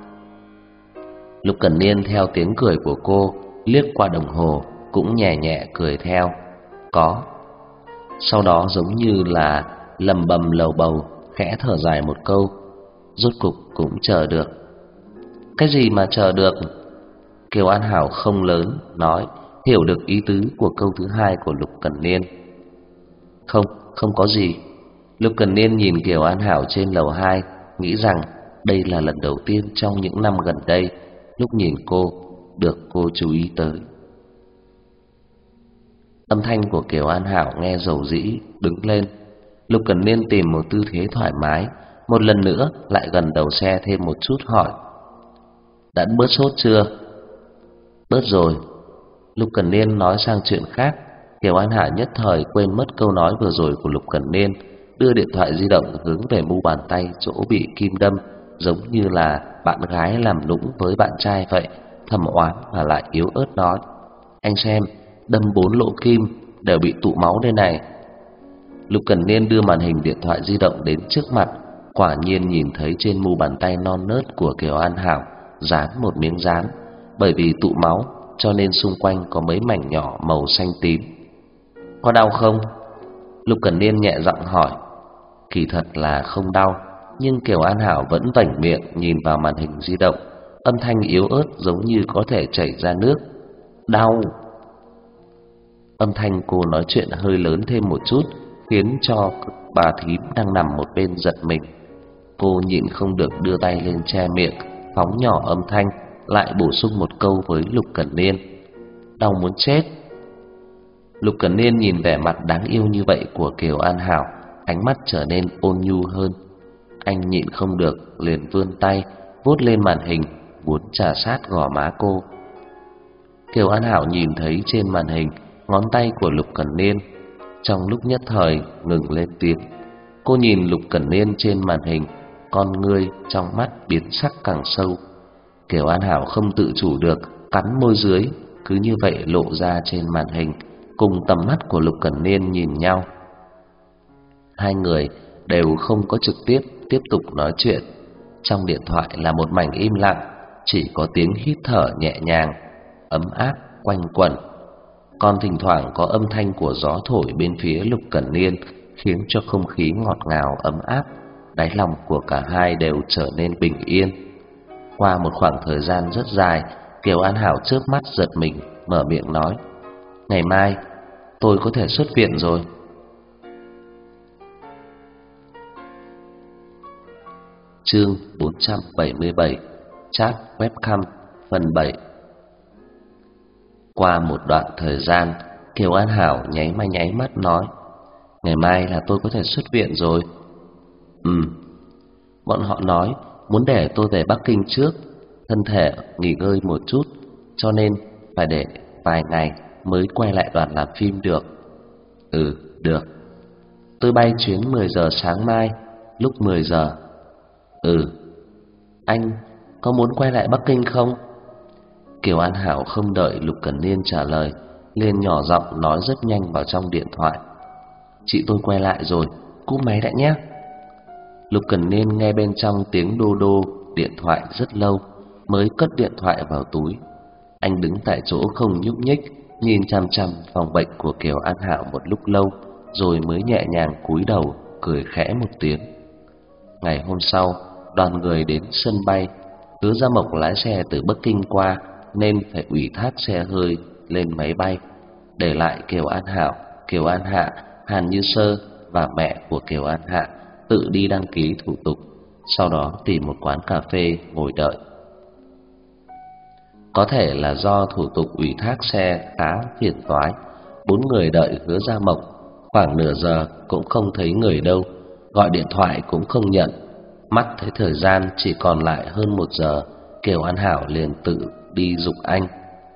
A: Lục Cẩn Niên theo tiếng cười của cô liếc qua đồng hồ, cũng nhẹ nhẹ cười theo: "Có." Sau đó giống như là lầm bầm lầu bầu, khẽ thở dài một câu: "Rốt cục cũng chờ được." "Cái gì mà chờ được?" Kiều An Hảo không lớn nói, hiểu được ý tứ của câu thứ hai của Lục Cẩn Niên. "Không, không có gì." Lục Cẩn Niên nhìn Kiều An Hảo trên lầu 2, nghĩ rằng đây là lần đầu tiên trong những năm gần đây lúc nhìn cô được cô chú ý tới. Âm thanh của Kiều An Hảo nghe dầu dĩ, đứng lên. Lục Cẩn Niên tìm một tư thế thoải mái, một lần nữa lại gần đầu xe thêm một chút hỏi: "Đã bớt sốt chưa?" "Bớt rồi." Lục Cẩn Niên nói sang chuyện khác. Kiều An Hảo nhất thời quên mất câu nói vừa rồi của Lục Cẩn Niên, đưa điện thoại di động hướng về mu bàn tay chỗ bị kim đâm, giống như là bạn gái làm nũng với bạn trai vậy, thầm oán và lại yếu ớt nói: "Anh xem, đâm 4 lỗ kim, đều bị tụ máu đây này." Lục Cẩn Niên đưa màn hình điện thoại di động đến trước mặt, quả nhiên nhìn thấy trên mu bàn tay non nớt của Kiều An Hảo dán một miếng dán, bởi vì tụ máu cho nên xung quanh có mấy mảnh nhỏ màu xanh tím. "Có đau không?" Lục Cẩn Niên nhẹ giọng hỏi. Kỳ thật là không đau, nhưng Kiều An Hảo vẫn vảnh miệng nhìn vào màn hình di động, âm thanh yếu ớt giống như có thể chảy ra nước. "Đau." Âm thanh cô nói chuyện hơi lớn thêm một chút, khiến cho bà thím đang nằm một bên giật mình. Cô nhịn không được đưa tay lên che miệng, phóng nhỏ âm thanh, lại bổ sung một câu với Lục Cẩn Niên: "Đau muốn chết." Lục Cẩn Niên nhìn vẻ mặt đáng yêu như vậy của Kiều An Hảo, ánh mắt trở nên ôn nhu hơn. Anh nhịn không được liền vươn tay vuốt lên màn hình, muốn chà sát gò má cô. Kiều An Hảo nhìn thấy trên màn hình ngón tay của Lục Cẩn Niên, trong lúc nhất thời ngừng lên tiếng. Cô nhìn Lục Cẩn Niên trên màn hình, con ngươi trong mắt biến sắc càng sâu. Kiều An Hảo không tự chủ được cắn môi dưới, cứ như vậy lộ ra trên màn hình, cùng tầm mắt của Lục Cẩn Niên nhìn nhau. Hai người đều không có trực tiếp tục nói chuyện. Trong điện thoại là một mảnh im lặng, chỉ có tiếng hít thở nhẹ nhàng, ấm áp quanh quẩn. Còn thỉnh thoảng có âm thanh của gió thổi bên phía Lục Cẩn Niên, khiến cho không khí ngọt ngào ấm áp, đáy lòng của cả hai đều trở nên bình yên. Qua một khoảng thời gian rất dài, Kiều An Hảo chớp mắt giật mình, mở miệng nói: "Ngày mai tôi có thể xuất viện rồi." Chương 477 Chat webcam phần 7. Qua một đoạn thời gian, Kiều An Hảo nháy mắt nói: "Ngày mai là tôi có thể xuất viện rồi." Bọn họ nói muốn để tôi về Bắc Kinh trước, thân thể nghỉ ngơi một chút, cho nên phải để vài ngày mới quay lại đoàn làm phim được." Được. Tôi bay chuyến 10 giờ sáng mai, lúc 10 giờ. Anh có muốn quay lại Bắc Kinh không? Kiều An Hảo không đợi Lục Cẩn Niên trả lời, liền nhỏ giọng nói rất nhanh vào trong điện thoại: "Chị tôi quay lại rồi, cúp máy đã nhé." Lục Cẩn Niên nghe bên trong tiếng đô đô điện thoại rất lâu, mới cất điện thoại vào túi. Anh đứng tại chỗ không nhúc nhích, nhìn chằm chằm phòng bệnh của Kiều An Hảo một lúc lâu, rồi mới nhẹ nhàng cúi đầu cười khẽ một tiếng. Ngày hôm sau, đoàn người đến sân bay. Hứa Gia Mộc lái xe từ Bắc Kinh qua nên phải ủy thác xe hơi lên máy bay, để lại Kiều An Hảo, Kiều An Hạ, Hàn Như Sơ và mẹ của Kiều An Hạ tự đi đăng ký thủ tục, sau đó tìm một quán cà phê ngồi đợi. Có thể là do thủ tục ủy thác xe khá phiền toái, 4 người đợi Hứa Gia Mộc khoảng nửa giờ cũng không thấy người đâu, gọi điện thoại cũng không nhận. Mắt thấy thời gian chỉ còn lại hơn 1 giờ, Kiều An Hảo liền tự đi giục anh.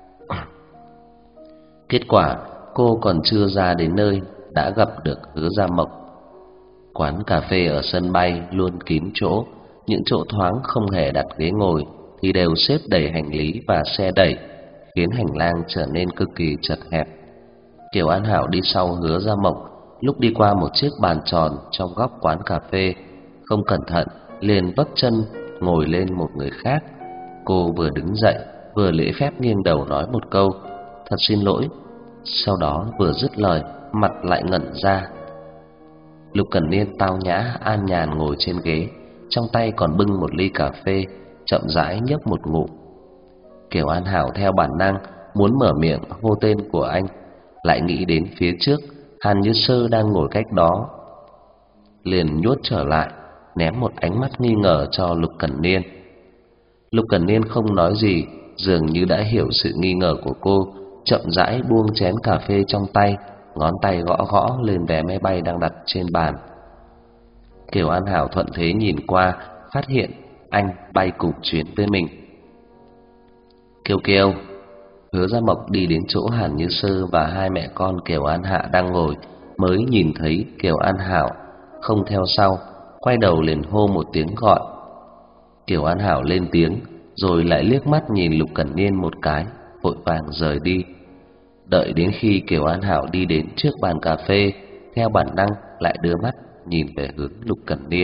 A: Kết quả cô còn chưa ra đến nơi đã gặp được Hứa Gia Mộc. Quán cà phê ở sân bay luôn kín chỗ, những chỗ thoáng không hề đặt ghế ngồi thì đều xếp đầy hành lý và xe đẩy, khiến hành lang trở nên cực kỳ chật hẹp. Kiều An Hảo đi sau Hứa Gia Mộc, lúc đi qua một chiếc bàn tròn trong góc quán cà phê, không cẩn thận liền vấp chân ngồi lên một người khác. Cô vừa đứng dậy vừa lễ phép nghiêng đầu nói một câu: "Thật xin lỗi." Sau đó vừa dứt lời, mặt lại ngẩn ra. Lục Cẩn Niên tao nhã an nhàn ngồi trên ghế, trong tay còn bưng một ly cà phê, chậm rãi nhấp một ngụm. Kiều An Hảo theo bản năng muốn mở miệng hô tên của anh, lại nghĩ đến phía trước Hàn Như Sơ đang ngồi cách đó, liền nhốt trở lại, ném một ánh mắt nghi ngờ cho Lục Cẩn Niên. Lục Cẩn Niên không nói gì, dường như đã hiểu sự nghi ngờ của cô, chậm rãi buông chén cà phê trong tay, ngón tay gõ gõ lên vé máy bay đang đặt trên bàn. Kiều An Hảo thuận thế nhìn qua, phát hiện anh bay cùng chuyến với mình. "Kiều Kiều." Hứa Gia Mộc đi đến chỗ Hàn Như Sơ và hai mẹ con Kiều An Hạ đang ngồi, mới nhìn thấy Kiều An Hảo, không theo sau, quay đầu liền hô một tiếng gọi. Kiều An Hảo lên tiếng, rồi lại liếc mắt nhìn Lục Cẩn Niên một cái, vội vàng rời đi. Đợi đến khi Kiều An Hảo đi đến trước bàn cà phê, theo bản năng lại đưa mắt nhìn về hướng Lục Cẩn Niên.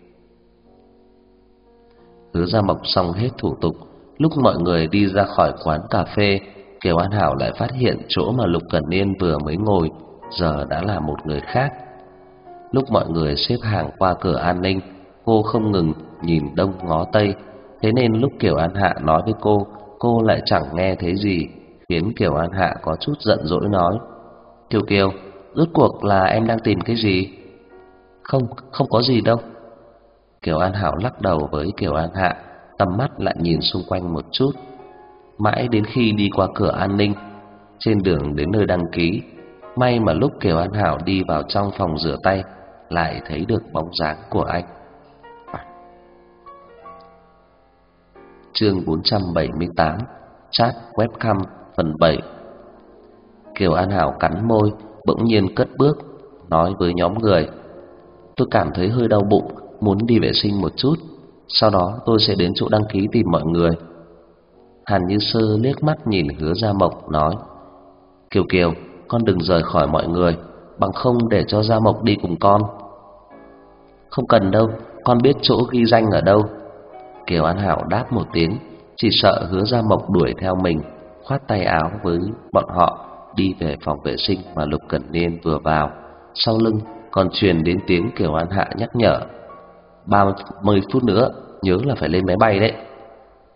A: Hứa Gia Mộc xong hết thủ tục, lúc mọi người đi ra khỏi quán cà phê, Kiều An Hảo lại phát hiện chỗ mà Lục Cẩn Niên vừa mới ngồi giờ đã là một người khác. Lúc mọi người xếp hàng qua cửa an ninh, cô không ngừng nhìn đông ngó tây, thế nên lúc Kiều An Hạ nói với cô lại chẳng nghe thấy gì, khiến Kiều An Hạ có chút giận dỗi nói: "Kiều Kiều, rốt cuộc là em đang tìm cái gì?" Không có gì đâu." Kiều An Hảo lắc đầu với Kiều An Hạ, tầm mắt lại nhìn xung quanh một chút. Mãi đến khi đi qua cửa an ninh, trên đường đến nơi đăng ký, may mà lúc Kiều An Hảo đi vào trong phòng rửa tay, lại thấy được bóng dáng của anh. Chương 478 Chat webcam phần 7. Kiều An Hảo cắn môi, bỗng nhiên cất bước, nói với nhóm người: "Tôi cảm thấy hơi đau bụng, muốn đi vệ sinh một chút, sau đó tôi sẽ đến chỗ đăng ký tìm mọi người." Hàn Như Sơ liếc mắt nhìn Hứa Gia Mộc nói: "Kiều Kiều, con đừng rời khỏi mọi người, bằng không để cho Gia Mộc đi cùng con." "Không cần đâu, con biết chỗ ghi danh ở đâu." Kiều An Hảo đáp một tiếng, chỉ sợ Hứa Gia Mộc đuổi theo mình, khoát tay áo với bọn họ đi về phòng vệ sinh mà Lục Cẩn Niên vừa vào. Sau lưng còn truyền đến tiếng Kiều An Hạ nhắc nhở: 30 phút nữa nhớ là phải lên máy bay đấy."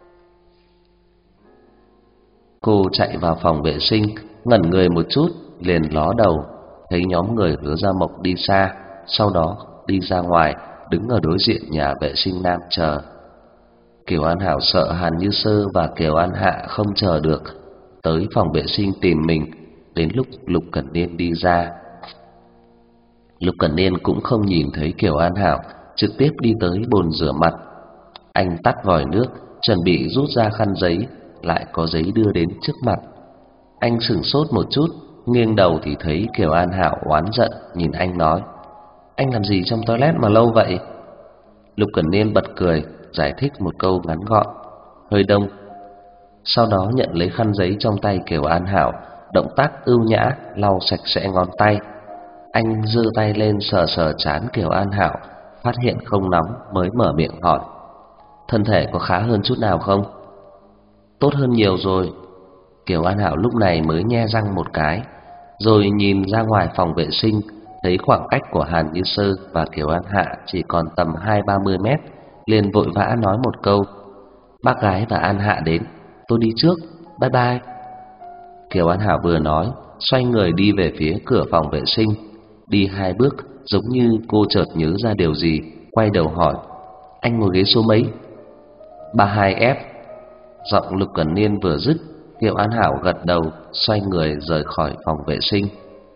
A: Cô chạy vào phòng vệ sinh, ngẩn người một chút, liền ló đầu, thấy nhóm người Hứa Gia Mộc đi xa, sau đó đi ra ngoài, đứng ở đối diện nhà vệ sinh nam chờ. Kiều An Hảo sợ Hàn Như Sơ và Kiều An Hạ không chờ được, tới phòng vệ sinh tìm mình. Đến lúc Lục Cẩn Niên đi ra, Lục Cẩn Niên cũng không nhìn thấy Kiều An Hảo, trực tiếp đi tới bồn rửa mặt. Anh tắt vòi nước, chuẩn bị rút ra khăn giấy, lại có giấy đưa đến trước mặt. Anh sửng sốt một chút, nghiêng đầu thì thấy Kiều An Hảo oán giận nhìn anh nói: "Anh làm gì trong toilet mà lâu vậy?" Lục Cẩn Niên bật cười, giải thích một câu ngắn gọn: "Hơi đông." Sau đó nhận lấy khăn giấy trong tay Kiều An Hảo, động tác ưu nhã lau sạch sẽ ngón tay. Anh giơ tay lên sờ sờ trán Kiều An Hảo, phát hiện không nóng mới mở miệng hỏi: "Thân thể có khá hơn chút nào không?" "Tốt hơn nhiều rồi." Kiều An Hảo lúc này mới nhe răng một cái, rồi nhìn ra ngoài phòng vệ sinh, thấy khoảng cách của Hàn Như Sơ và Kiều An Hạ chỉ còn tầm 20-30 mét, liền vội vã nói một câu: "Bác gái và An Hạ đến, tôi đi trước, bye bye." Kiều An Hảo vừa nói, xoay người đi về phía cửa phòng vệ sinh. Đi 2 bước, giống như cô chợt nhớ ra điều gì, quay đầu hỏi: "Anh ngồi ghế số mấy?" "32F." Giọng Lục Cẩn Niên vừa dứt, Kiều An Hảo gật đầu, xoay người rời khỏi phòng vệ sinh.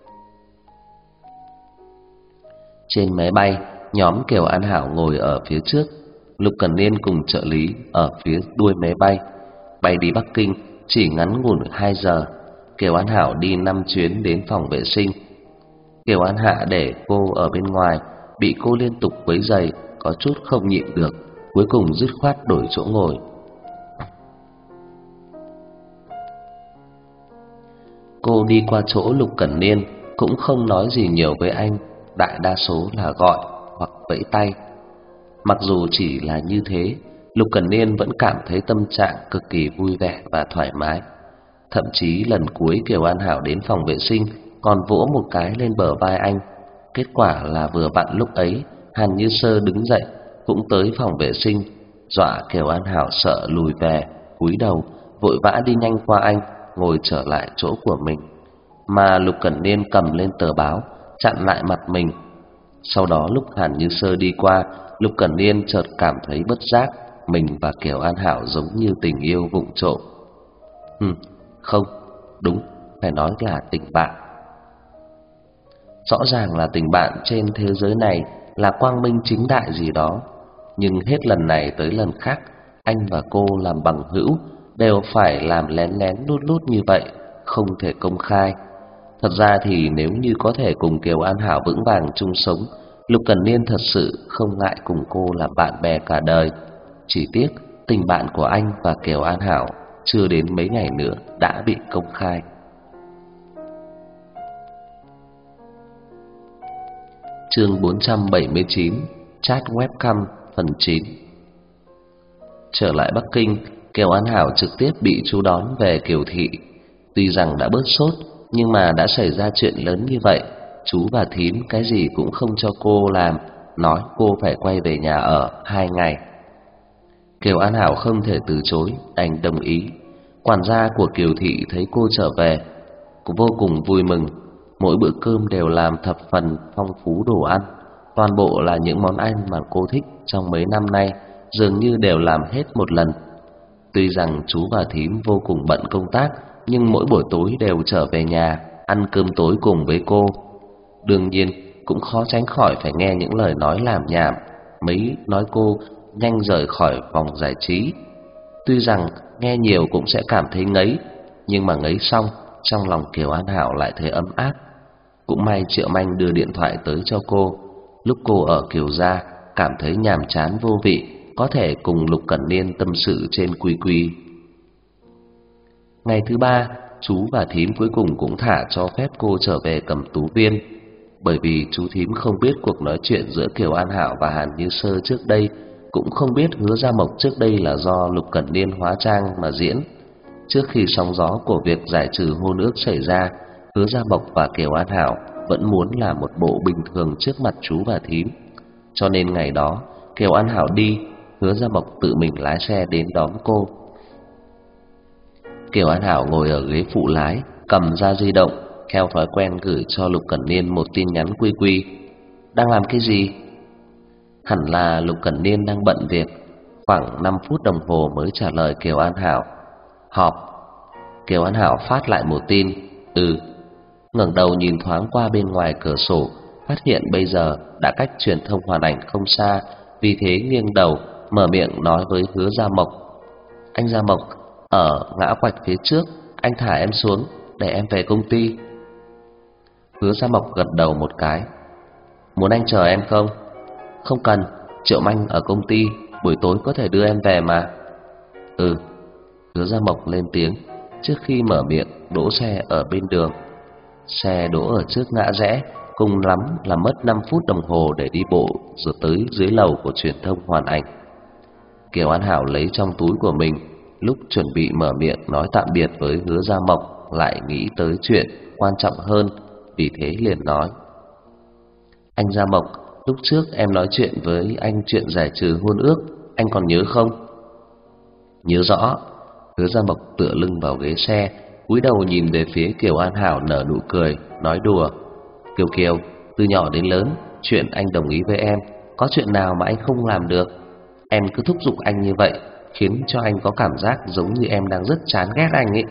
A: Trên máy bay, nhóm Kiều An Hảo ngồi ở phía trước, Lục Cẩn Niên cùng trợ lý ở phía đuôi máy bay. Bay đi Bắc Kinh chỉ ngắn ngủn 2 giờ, Kiều An Hảo đi 5 chuyến đến phòng vệ sinh. Kiều An Hạ để cô ở bên ngoài, bị cô liên tục quấy rầy, có chút không nhịn được, cuối cùng dứt khoát đổi chỗ ngồi. Cô đi qua chỗ Lục Cẩn Niên, cũng không nói gì nhiều với anh, đại đa số là gọi hoặc vẫy tay. Mặc dù chỉ là như thế, Lục Cẩn Niên vẫn cảm thấy tâm trạng cực kỳ vui vẻ và thoải mái. Thậm chí lần cuối Kiều An Hảo đến phòng vệ sinh còn vỗ một cái lên bờ vai anh. Kết quả là vừa vặn lúc ấy Hàn Như Sơ đứng dậy cũng tới phòng vệ sinh, dọa Kiều An Hảo sợ lùi về, cúi đầu vội vã đi nhanh qua anh, ngồi trở lại chỗ của mình. Mà Lục Cẩn Niên cầm lên tờ báo chặn lại mặt mình. Sau đó lúc Hàn Như Sơ đi qua, Lục Cẩn Niên chợt cảm thấy bất giác mình và Kiều An Hảo giống như tình yêu vụng trộm. Không, đúng, phải nói là tình bạn. Rõ ràng là tình bạn trên thế giới này là quang minh chính đại gì đó, nhưng hết lần này tới lần khác, anh và cô làm bằng hữu đều phải làm lén lén lút lút như vậy, không thể công khai. Thật ra thì nếu như có thể cùng Kiều An Hảo vững vàng chung sống, Lục Cẩn Niên thật sự không ngại cùng cô làm bạn bè cả đời. Chỉ tiếc tình bạn của anh và Kiều An Hảo chưa đến mấy ngày nữa đã bị công khai. Chương 479, chat webcam phần 9. Trở lại Bắc Kinh, Kiều An Hảo trực tiếp bị chú đón về Kiều thị. Tuy rằng đã bớt sốt, nhưng mà đã xảy ra chuyện lớn như vậy, chú và thím cái gì cũng không cho cô làm, nói cô phải quay về nhà ở 2 ngày. Kiều An Hảo không thể từ chối, đành đồng ý. Quản gia của Kiều thị thấy cô trở về, cũng vô cùng vui mừng. Mỗi bữa cơm đều làm thập phần phong phú đồ ăn, toàn bộ là những món ăn mà cô thích trong mấy năm nay, dường như đều làm hết một lần. Tuy rằng chú và thím vô cùng bận công tác, nhưng mỗi buổi tối đều trở về nhà ăn cơm tối cùng với cô. Đương nhiên cũng khó tránh khỏi phải nghe những lời nói lảm nhảm, mấy nói cô nhanh rời khỏi vòng giải trí. Tuy rằng nghe nhiều cũng sẽ cảm thấy ngấy, nhưng mà ngấy xong, trong lòng Kiều An Hảo lại thấy ấm áp. Cũng may Triệu Manh đưa điện thoại tới cho cô. Lúc cô ở Kiều gia cảm thấy nhàm chán vô vị, có thể cùng Lục Cẩn Niên tâm sự trên quy quy. Ngày thứ 3, chú và thím cuối cùng cũng thả cho phép cô trở về Cẩm Tú Viên. Bởi vì chú thím không biết cuộc nói chuyện giữa Kiều An Hảo và Hàn Như Sơ trước đây, cũng không biết Hứa Gia Mộc trước đây là do Lục Cẩn Niên hóa trang mà diễn. Trước khi sóng gió của việc giải trừ hôn ước xảy ra, Hứa Gia Mộc và Kiều An Hảo vẫn muốn là một bộ bình thường trước mặt chú và thím. Cho nên ngày đó, Kiều An Hảo đi, Hứa Gia Mộc tự mình lái xe đến đón cô. Kiều An Hảo ngồi ở ghế phụ lái, cầm ra di động, theo thói quen gửi cho Lục Cẩn Niên một tin nhắn quy quy. Đang làm cái gì? Hẳn là Lục Cẩn Niên đang bận việc, khoảng 5 phút đồng hồ mới trả lời Kiều An Hảo. Họp. Kiều An Hảo phát lại một tin. Ngẩng đầu nhìn thoáng qua bên ngoài cửa sổ, phát hiện bây giờ đã cách truyền thông Hoàn Ảnh không xa, vì thế nghiêng đầu mở miệng nói với Hứa Gia Mộc. Anh Gia Mộc, ở ngã quạch phía trước, anh thả em xuống để em về công ty. Hứa Gia Mộc gật đầu một cái. Muốn anh chờ em không? Không cần, Triệu Manh ở công ty, buổi tối có thể đưa em về mà. Hứa Gia Mộc lên tiếng trước khi mở miệng đỗ xe ở bên đường. Xe đỗ ở trước ngã rẽ, cùng lắm là mất 5 phút đồng hồ để đi bộ rồi tới dưới lầu của truyền thông Hoàn Ảnh. Kiều An Hảo lấy trong túi của mình, lúc chuẩn bị mở miệng nói tạm biệt với Hứa Gia Mộc lại nghĩ tới chuyện quan trọng hơn, vì thế liền nói. Anh Gia Mộc, lúc trước em nói chuyện với anh chuyện giải trừ hôn ước, anh còn nhớ không? Nhớ rõ. Hứa Gia Mộc tựa lưng vào ghế xe, cúi đầu nhìn về phía Kiều An Hảo nở nụ cười, nói đùa. Kiều Kiều, từ nhỏ đến lớn, chuyện anh đồng ý với em, có chuyện nào mà anh không làm được? Em cứ thúc giục anh như vậy, khiến cho anh có cảm giác giống như em đang rất chán ghét anh ấy.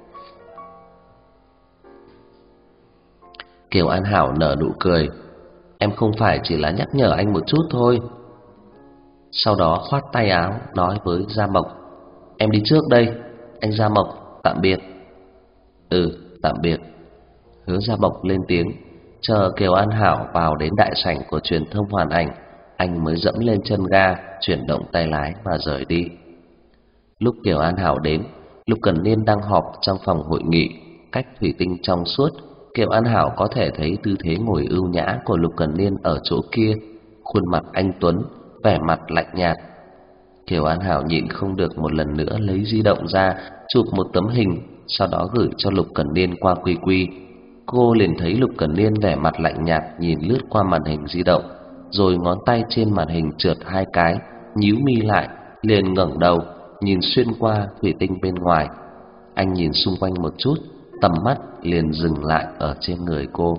A: Kiều An Hảo nở nụ cười. Em không phải chỉ là nhắc nhở anh một chút thôi. Sau đó khoát tay áo nói với Gia Mộc. Em đi trước đây, anh Gia Mộc, tạm biệt. Tạm biệt. Hứa Gia Mộc lên tiếng. Chờ Kiều An Hảo vào đến đại sảnh của truyền thông Hoàn Ảnh, anh mới dẫm lên chân ga, chuyển động tay lái và rời đi. Lúc Kiều An Hảo đến, Lục Cẩn Niên đang họp trong phòng hội nghị, cách thủy tinh trong suốt. Kiều An Hảo có thể thấy tư thế ngồi ưu nhã của Lục Cẩn Niên ở chỗ kia, khuôn mặt anh tuấn, vẻ mặt lạnh nhạt. Kiều An Hảo nhịn không được một lần nữa lấy di động ra, chụp một tấm hình, sau đó gửi cho Lục Cẩn Niên qua quy quy. Cô liền thấy Lục Cẩn Niên vẻ mặt lạnh nhạt nhìn lướt qua màn hình di động, rồi ngón tay trên màn hình trượt 2 cái, nhíu mi lại, liền ngẩng đầu nhìn xuyên qua thủy tinh bên ngoài. Anh nhìn xung quanh một chút, tầm mắt liền dừng lại ở trên người cô.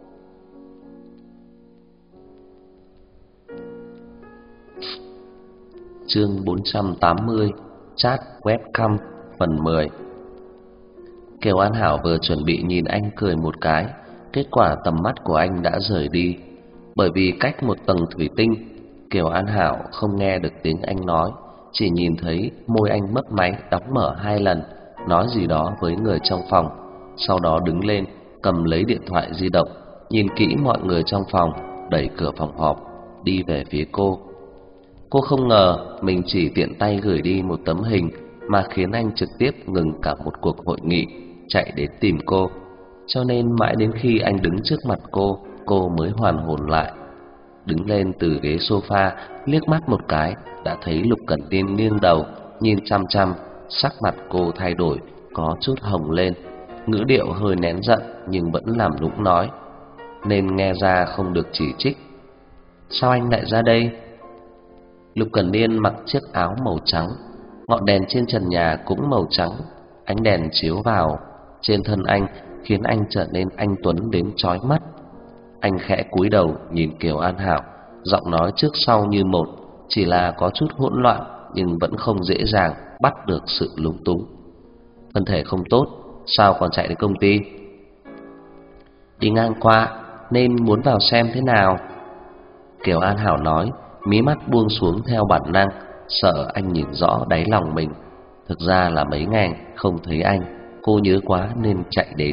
A: Chương 480, chat webcam phần 10. Kiều An Hảo vừa chuẩn bị nhìn anh cười một cái, kết quả tầm mắt của anh đã rời đi. Bởi vì cách một tầng thủy tinh, Kiều An Hảo không nghe được tiếng anh nói, chỉ nhìn thấy môi anh mấp máy đóng mở 2 lần, nói gì đó với người trong phòng. Sau đó đứng lên, cầm lấy điện thoại di động, nhìn kỹ mọi người trong phòng, đẩy cửa phòng họp, đi về phía cô. Cô không ngờ mình chỉ tiện tay gửi đi một tấm hình mà khiến anh trực tiếp ngừng cả một cuộc hội nghị, chạy đến tìm cô. Cho nên mãi đến khi anh đứng trước mặt cô mới hoàn hồn lại. Đứng lên từ ghế sofa, liếc mắt một cái, đã thấy Lục Cẩn Niên nghiêng đầu, nhìn chăm chăm, sắc mặt cô thay đổi, có chút hồng lên, ngữ điệu hơi nén giận nhưng vẫn làm nũng nói, nên nghe ra không được chỉ trích. Sao anh lại ra đây? Lục Cẩn Niên mặc chiếc áo màu trắng, ngọn đèn trên trần nhà cũng màu trắng, ánh đèn chiếu vào trên thân anh khiến anh trở nên anh tuấn đến chói mắt. Anh khẽ cúi đầu nhìn Kiều An Hảo, giọng nói trước sau như một, chỉ là có chút hỗn loạn nhưng vẫn không dễ dàng bắt được sự lúng túng. Thân thể không tốt, sao còn chạy đến công ty? Đi ngang qua nên muốn vào xem thế nào. Kiều An Hảo nói, mí mắt buông xuống theo bản năng, sợ anh nhìn rõ đáy lòng mình. Thực ra là mấy ngày không thấy anh, cô nhớ quá nên chạy đến.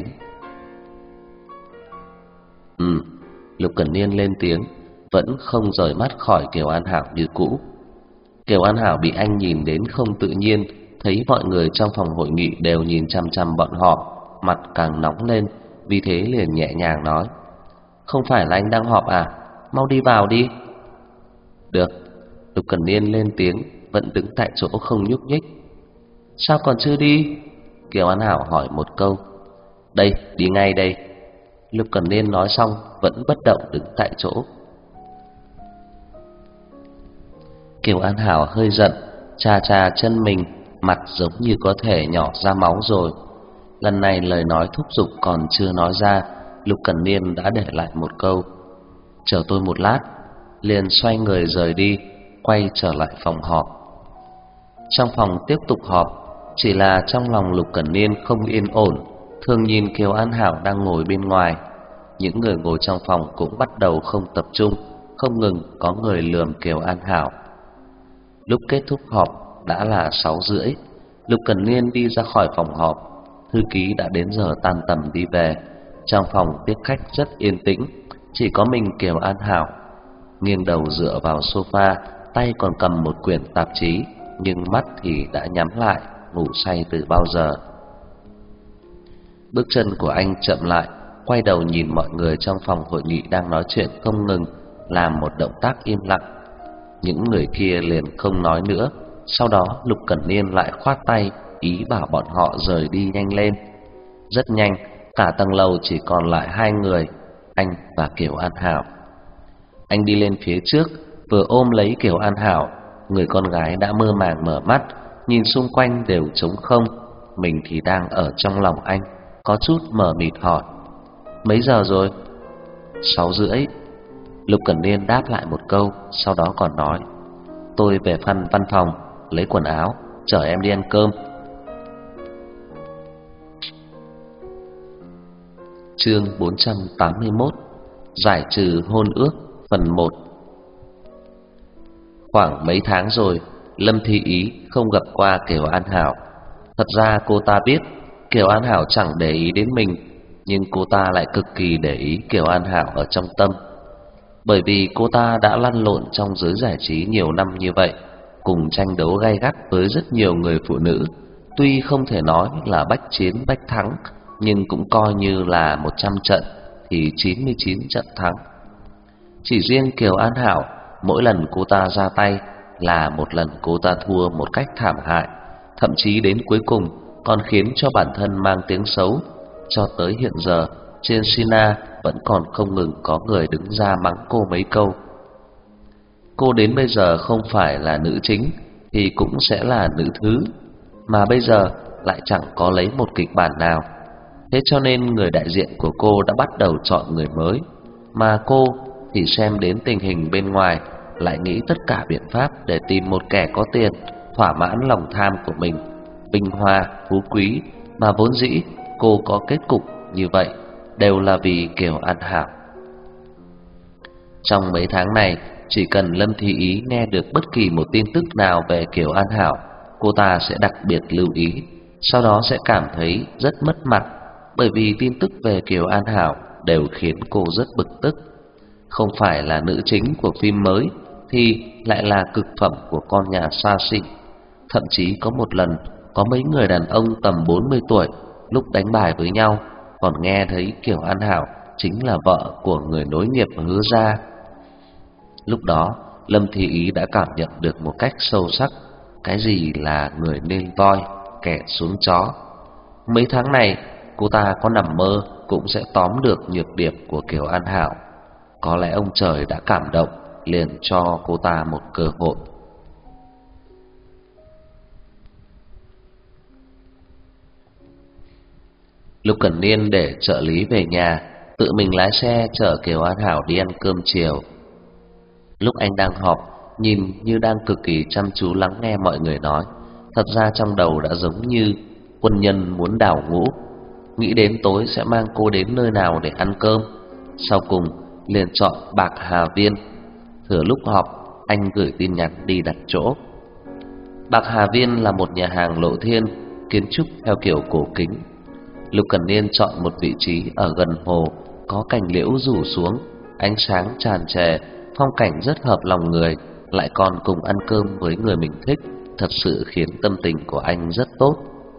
A: Lục Cẩn Niên lên tiếng, vẫn không rời mắt khỏi Kiều An Hảo như cũ. Kiều An Hảo bị anh nhìn đến không tự nhiên, thấy mọi người trong phòng hội nghị đều nhìn chăm chăm bọn họ, mặt càng nóng lên, vì thế liền nhẹ nhàng nói, không phải là anh đang họp à, mau đi vào đi. Được. Lục Cẩn Niên lên tiếng, vẫn đứng tại chỗ không nhúc nhích. Sao còn chưa đi? Kiều An Hảo hỏi một câu. Đây, đi ngay đây. Lục Cẩn Niên nói xong vẫn bất động đứng tại chỗ. Kiều An Hảo hơi giận, chà chà chân mình, mặt giống như có thể nhỏ ra máu rồi. Lần này lời nói thúc giục còn chưa nói ra, Lục Cẩn Niên đã để lại một câu: "Chờ tôi một lát", liền xoay người rời đi, quay trở lại phòng họp. Trong phòng tiếp tục họp, chỉ là trong lòng Lục Cẩn Niên không yên ổn, thường nhìn Kiều An Hảo đang ngồi bên ngoài. Những người ngồi trong phòng cũng bắt đầu không tập trung, không ngừng có người lườm Kiều An Hảo. Lúc kết thúc họp đã là 6:30, Lục Cẩn Niên đi ra khỏi phòng họp. Thư ký đã đến giờ tan tầm đi về. Trong phòng tiếp khách rất yên tĩnh, chỉ có mình Kiều An Hảo nghiêng đầu dựa vào sofa, tay còn cầm một quyển tạp chí, nhưng mắt thì đã nhắm lại, ngủ say từ bao giờ. Bước chân của anh chậm lại, quay đầu nhìn mọi người trong phòng hội nghị đang nói chuyện không ngừng, làm một động tác im lặng. Những người kia liền không nói nữa. Sau đó Lục Cẩn Niên lại khoát tay, ý bảo bọn họ rời đi nhanh lên. Rất nhanh, cả tầng lầu chỉ còn lại hai người, anh và Kiều An Hảo. Anh đi lên phía trước, vừa ôm lấy Kiều An Hảo, người con gái đã mơ màng mở mắt, nhìn xung quanh đều trống không. Mình thì đang ở trong lòng anh, có chút mờ mịt hỏi: "Mấy giờ rồi?" 6:30. Lục Cẩn Niên đáp lại một câu, sau đó còn nói: "Tôi về văn phòng lấy quần áo, chở em đi ăn cơm." Chương 481: Giải trừ hôn ước phần 1. Khoảng mấy tháng rồi, Lâm Thi Ý không gặp qua Kiều An Hảo. Thật ra cô ta biết Kiều An Hảo chẳng để ý đến mình, nhưng cô ta lại cực kỳ để ý Kiều An Hảo ở trong tâm. Bởi vì cô ta đã lăn lộn trong giới giải trí nhiều năm như vậy, cùng tranh đấu gay gắt với rất nhiều người phụ nữ. Tuy không thể nói là bách chiến bách thắng, nhưng cũng coi như là 100 trận thì 99 trận thắng. Chỉ riêng Kiều An Hảo, mỗi lần cô ta ra tay là một lần cô ta thua một cách thảm hại, thậm chí đến cuối cùng còn khiến cho bản thân mang tiếng xấu. Cho tới hiện giờ, trên Sina vẫn còn không ngừng có người đứng ra mắng cô mấy câu. Cô đến bây giờ không phải là nữ chính thì cũng sẽ là nữ thứ, mà bây giờ lại chẳng có lấy một kịch bản nào. Thế cho nên người đại diện của cô đã bắt đầu chọn người mới, mà cô thì xem đến tình hình bên ngoài, lại nghĩ tất cả biện pháp để tìm một kẻ có tiền thỏa mãn lòng tham của mình, vinh hoa, phú quý, mà vốn dĩ cô có kết cục như vậy đều là vì Kiều An Hảo. Trong mấy tháng này, chỉ cần Lâm Thi Ý nghe được bất kỳ một tin tức nào về Kiều An Hảo, cô ta sẽ đặc biệt lưu ý, sau đó sẽ cảm thấy rất mất mặt, bởi vì tin tức về Kiều An Hảo đều khiến cô rất bực tức. Không phải là nữ chính của phim mới thì lại là cực phẩm của con nhà xa xỉ. Thậm chí có một lần, có mấy người đàn ông tầm 40 tuổi lúc đánh bài với nhau còn nghe thấy Kiều An Hảo chính là vợ của người nối nghiệp Hứa gia. Lúc đó, Lâm Thi Ý đã cảm nhận được một cách sâu sắc cái gì là người nên voi, kẻ xuống chó. Mấy tháng này, cô ta có nằm mơ cũng sẽ tóm được nhược điểm của Kiều An Hảo. Có lẽ ông trời đã cảm động, liền cho cô ta một cơ hội. Lục Cẩn Niên để trợ lý về nhà, tự mình lái xe chở Kiều An Hảo đi ăn cơm chiều. Lúc anh đang họp, nhìn như đang cực kỳ chăm chú lắng nghe mọi người nói, thật ra trong đầu đã giống như quân nhân muốn đào ngũ, nghĩ đến tối sẽ mang cô đến nơi nào để ăn cơm. Sau cùng liền chọn Bạc Hà Viên. Thừa lúc họp, anh gửi tin nhắn đi đặt chỗ. Bạc Hà Viên là một nhà hàng lộ thiên, kiến trúc theo kiểu cổ kính. Lục Cẩn Niên chọn một vị trí ở gần hồ, có cành liễu rủ xuống, ánh sáng tràn trề, phong cảnh rất hợp lòng người, lại còn cùng ăn cơm với người mình thích, thật sự khiến tâm tình của anh rất tốt.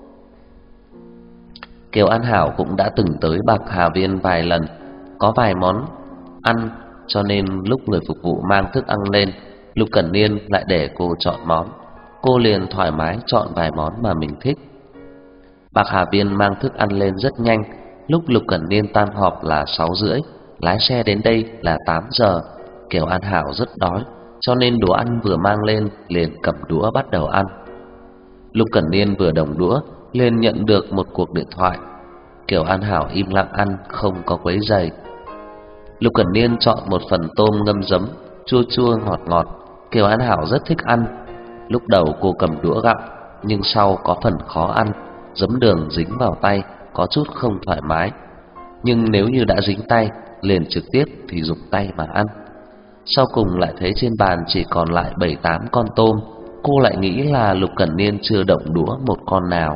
A: Kiều An Hảo cũng đã từng tới Bạc Hà Viên vài lần, có vài món ăn, cho nên lúc người phục vụ mang thức ăn lên, Lục Cẩn Niên lại để cô chọn món. Cô liền thoải mái chọn vài món mà mình thích. Bạc Hà Viên mang thức ăn lên rất nhanh. Lúc Lục Cẩn Niên tan họp là 6:30, lái xe đến đây là 8 giờ. Kiều An Hảo rất đói, cho nên đồ ăn vừa mang lên liền cầm đũa bắt đầu ăn. Lục Cẩn Niên vừa đồng đũa liền nhận được một cuộc điện thoại. Kiều An Hảo im lặng ăn, không có quấy rầy. Lục Cẩn Niên chọn một phần tôm ngâm giấm, chua chua ngọt ngọt. Kiều An Hảo rất thích ăn. Lúc đầu cô cầm đũa gặm, nhưng sau có phần khó ăn, giấm đường dính vào tay, có chút không thoải mái. Nhưng nếu như đã dính tay, liền trực tiếp thì dùng tay mà ăn. Sau cùng lại thấy trên bàn chỉ còn lại 7-8 con tôm, cô lại nghĩ là Lục Cẩn Niên chưa động đũa một con nào.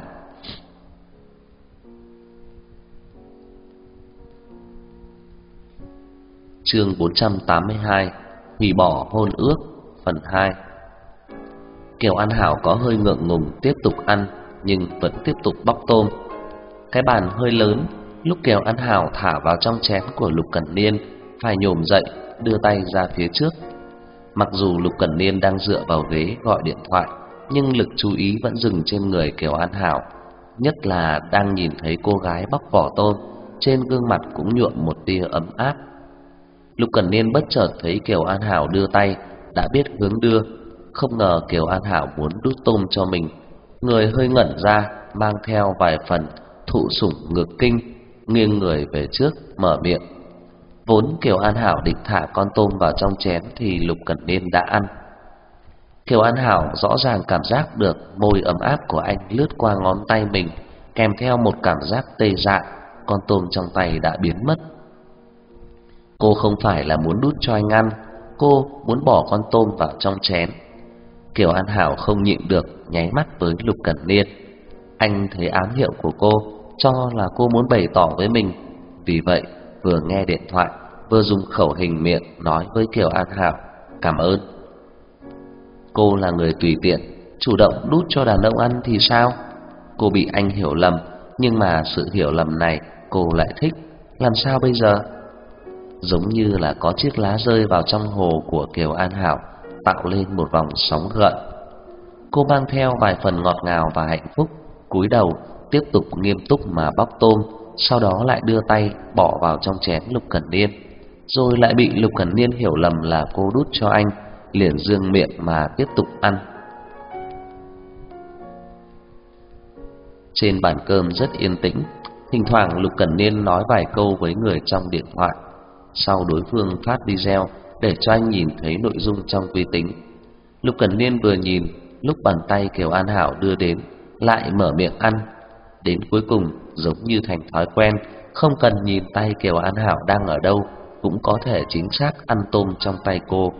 A: Chương 482: hủy bỏ hôn ước, phần 2. Kiều An Hảo có hơi ngượng ngùng tiếp tục ăn, nhưng vẫn tiếp tục bóc tôm. Cái bàn hơi lớn, lúc Kiều An Hảo thả vào trong chén của Lục Cẩn Niên, phải nhổm dậy, đưa tay ra phía trước. Mặc dù Lục Cẩn Niên đang dựa vào ghế gọi điện thoại, nhưng lực chú ý vẫn dừng trên người Kiều An Hảo, nhất là đang nhìn thấy cô gái bóc vỏ tôm, trên gương mặt cũng nhuộm một tia ấm áp. Lục Cẩn Niên bất chợt thấy Kiều An Hảo đưa tay, đã biết hướng đưa, không ngờ Kiều An Hảo muốn đút tôm cho mình, người hơi ngẩn ra, mang theo vài phần thụ sủng nhược kinh, nghiêng người về trước mở miệng. Vốn Kiều An Hảo định thả con tôm vào trong chén thì Lục Cẩn Niên đã ăn. Kiều An Hảo rõ ràng cảm giác được môi ấm áp của anh lướt qua ngón tay mình, kèm theo một cảm giác tê dại, con tôm trong tay đã biến mất. Cô không phải là muốn đút cho anh ăn, cô muốn bỏ con tôm vào trong chén. Kiều An Hảo không nhịn được nháy mắt với Lục Cẩn Niên. Anh thấy ám hiệu của cô, cho là cô muốn bày tỏ với mình, vì vậy vừa nghe điện thoại vừa dùng khẩu hình miệng nói với Kiều An Hảo cảm ơn. Cô là người tùy tiện, chủ động đút cho đàn ông ăn thì sao? Cô bị anh hiểu lầm, nhưng mà sự hiểu lầm này cô lại thích, làm sao bây giờ? Giống như là có chiếc lá rơi vào trong hồ của Kiều An Hảo, tạo lên một vòng sóng gợn. Cô mang theo vài phần ngọt ngào và hạnh phúc, cúi đầu tiếp tục nghiêm túc mà bóc tôm, sau đó lại đưa tay bỏ vào trong chén Lục Cẩn Niên, rồi lại bị Lục Cẩn Niên hiểu lầm là cô đút cho anh, liền dương miệng mà tiếp tục ăn. Trên bàn cơm rất yên tĩnh, thỉnh thoảng Lục Cẩn Niên nói vài câu với người trong điện thoại. Sau đối phương phát video để cho anh nhìn thấy nội dung trong vi tính. Lục Cẩn Niên vừa nhìn, lúc bàn tay Kiều An Hảo đưa đến, lại mở miệng ăn. Đến cuối cùng giống như thành thói quen, không cần nhìn tay Kiều An Hảo đang ở đâu, cũng có thể chính xác ăn tôm trong tay cô.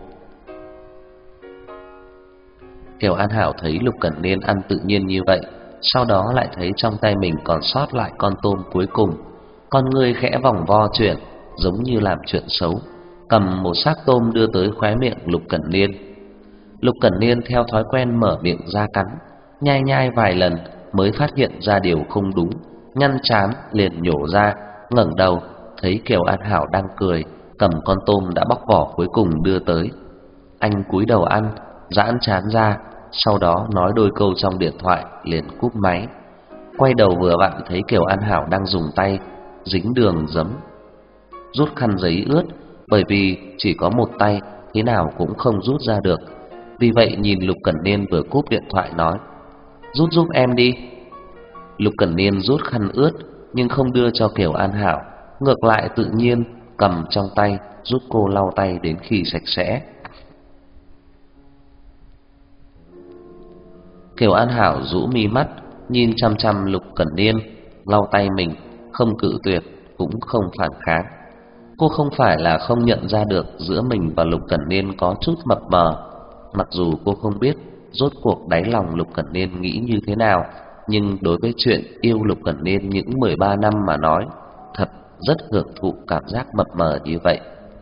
A: Kiều An Hảo thấy Lục Cẩn Niên ăn tự nhiên như vậy, sau đó lại thấy trong tay mình còn sót lại con tôm cuối cùng, con người khẽ vòng vo chuyển, giống như làm chuyện xấu, cầm một xác tôm đưa tới khóe miệng Lục Cẩn Niên. Lục Cẩn Niên theo thói quen mở miệng ra cắn, nhai nhai vài lần mới phát hiện ra điều không đúng, nhăn trán liền nhổ ra, ngẩng đầu thấy Kiều An Hảo đang cười, cầm con tôm đã bóc vỏ cuối cùng đưa tới. Anh cúi đầu ăn, giãn trán ra, sau đó nói đôi câu trong điện thoại liền cúp máy. Quay đầu vừa vặn thấy Kiều An Hảo đang dùng tay dính đường giấm rút khăn giấy ướt, bởi vì chỉ có một tay, thế nào cũng không rút ra được. Vì vậy nhìn Lục Cẩn Niên vừa cúp điện thoại nói: "Rút giúp em đi." Lục Cẩn Niên rút khăn ướt nhưng không đưa cho Kiều An Hảo, ngược lại tự nhiên cầm trong tay giúp cô lau tay đến khi sạch sẽ. Kiều An Hảo rũ mi mắt, nhìn chăm chăm Lục Cẩn Niên, lau tay mình, không cự tuyệt cũng không phản kháng. Cô không phải là không nhận ra được giữa mình và Lục Cẩn Niên có chút mập mờ. Mặc dù cô không biết rốt cuộc đáy lòng Lục Cẩn Niên nghĩ như thế nào, nhưng đối với chuyện yêu Lục Cẩn Niên những 13 năm mà nói, thật rất hưởng thụ cảm giác mập mờ như vậy.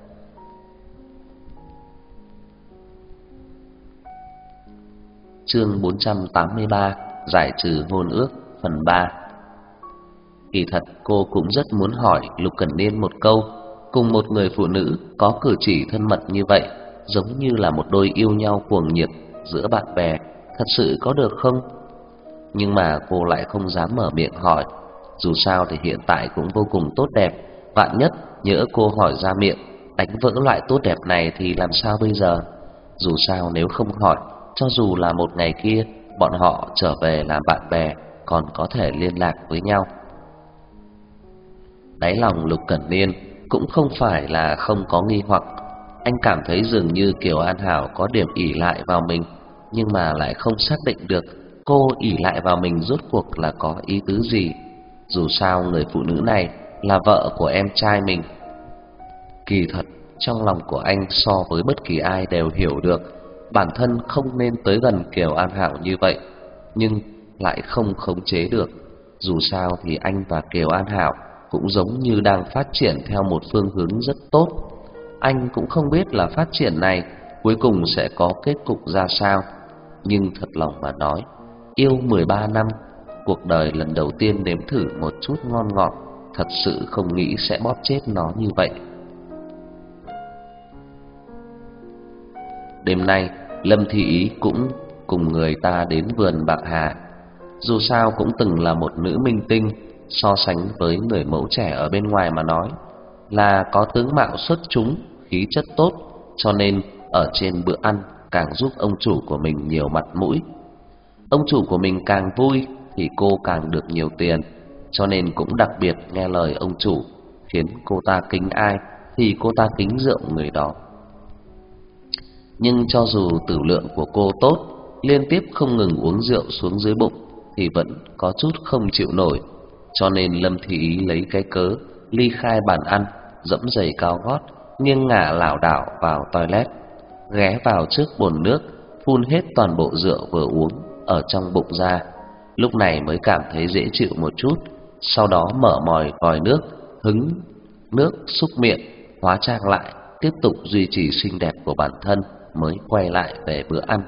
A: Chương 483: giải trừ hôn ước, phần 3. Kỳ thật cô cũng rất muốn hỏi Lục Cẩn Niên một câu, cùng một người phụ nữ có cử chỉ thân mật như vậy, giống như là một đôi yêu nhau cuồng nhiệt giữa bạn bè, thật sự có được không? Nhưng mà cô lại không dám mở miệng hỏi. Dù sao thì hiện tại cũng vô cùng tốt đẹp, vạn nhất nhỡ cô hỏi ra miệng, đánh vỡ loại tốt đẹp này thì làm sao bây giờ? Dù sao nếu không hỏi, cho dù là một ngày kia bọn họ trở về làm bạn bè, còn có thể liên lạc với nhau. Đáy lòng Lục Cẩn Niên cũng không phải là không có nghi hoặc. Anh cảm thấy dường như Kiều An Hảo có điểm ỷ lại vào mình, nhưng mà lại không xác định được cô ỷ lại vào mình rốt cuộc là có ý tứ gì. Dù sao người phụ nữ này là vợ của em trai mình. Kỳ thật trong lòng của anh so với bất kỳ ai đều hiểu được bản thân không nên tới gần Kiều An Hảo như vậy, nhưng lại không khống chế được. Dù sao thì anh và Kiều An Hảo cũng giống như đang phát triển theo một phương hướng rất tốt. Anh cũng không biết là phát triển này cuối cùng sẽ có kết cục ra sao, nhưng thật lòng mà nói, yêu 13 năm, cuộc đời lần đầu tiên nếm thử một chút ngon ngọt, thật sự không nghĩ sẽ bóp chết nó như vậy. Đêm nay, Lâm Thị Ý cũng cùng người ta đến vườn Bạc Hà. Dù sao cũng từng là một nữ minh tinh, so sánh với người mẫu trẻ ở bên ngoài mà nói là có tướng mạo xuất chúng, khí chất tốt, cho nên ở trên bữa ăn càng giúp ông chủ của mình nhiều mặt mũi. Ông chủ của mình càng vui thì cô càng được nhiều tiền, cho nên cũng đặc biệt nghe lời ông chủ, khiến cô ta kính ai thì cô ta kính rượu người đó. Nhưng cho dù tử lượng của cô tốt, liên tiếp không ngừng uống rượu xuống dưới bụng thì vẫn có chút không chịu nổi, cho nên Lâm Thị Ý lấy cái cớ ly khai bàn ăn, dẫm giày cao gót, nghiêng ngả lảo đảo vào toilet, ghé vào trước bồn nước, phun hết toàn bộ rượu vừa uống ở trong bụng ra. Lúc này mới cảm thấy dễ chịu một chút, sau đó mở mòi vòi nước, hứng nước xúc miệng, hóa trang lại, tiếp tục duy trì xinh đẹp của bản thân, mới quay lại về bữa ăn.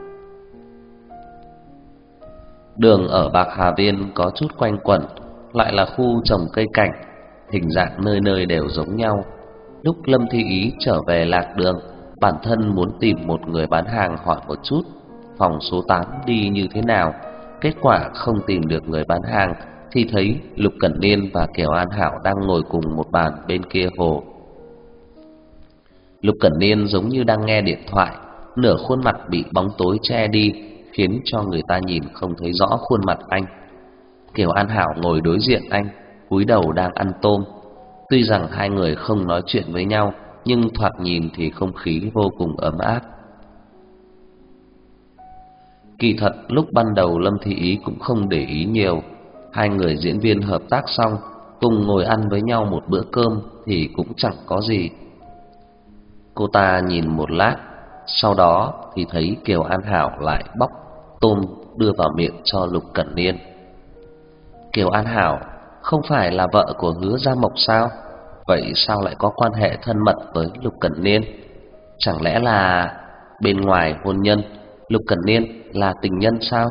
A: Đường ở Bạc Hà Viên có chút quanh quẩn, lại là khu trồng cây cảnh, hình dạng nơi nơi đều giống nhau. Lúc Lâm Thị Ý trở về lạc đường, bản thân muốn tìm một người bán hàng hỏi một chút phòng số 8 đi như thế nào. Kết quả không tìm được người bán hàng thì thấy Lục Cẩn Niên và Kiều An Hảo đang ngồi cùng một bàn bên kia hồ. Lục Cẩn Niên giống như đang nghe điện thoại, nửa khuôn mặt bị bóng tối che đi, khiến cho người ta nhìn không thấy rõ khuôn mặt anh. Kiều An Hảo ngồi đối diện anh, cúi đầu đang ăn tôm. Tuy rằng hai người không nói chuyện với nhau, nhưng thoạt nhìn thì không khí vô cùng ấm áp. Kỳ thật lúc ban đầu Lâm Thị Ý cũng không để ý nhiều. Hai người diễn viên hợp tác xong, cùng ngồi ăn với nhau một bữa cơm thì cũng chẳng có gì. Cô ta nhìn một lát, sau đó thì thấy Kiều An Hảo lại bóc tôm đưa vào miệng cho Lục Cẩn Niên. Kiều An Hảo không phải là vợ của Hứa Gia Mộc sao? Vậy sao lại có quan hệ thân mật với Lục Cẩn Niên? Chẳng lẽ là bên ngoài hôn nhân, Lục Cẩn Niên là tình nhân sao?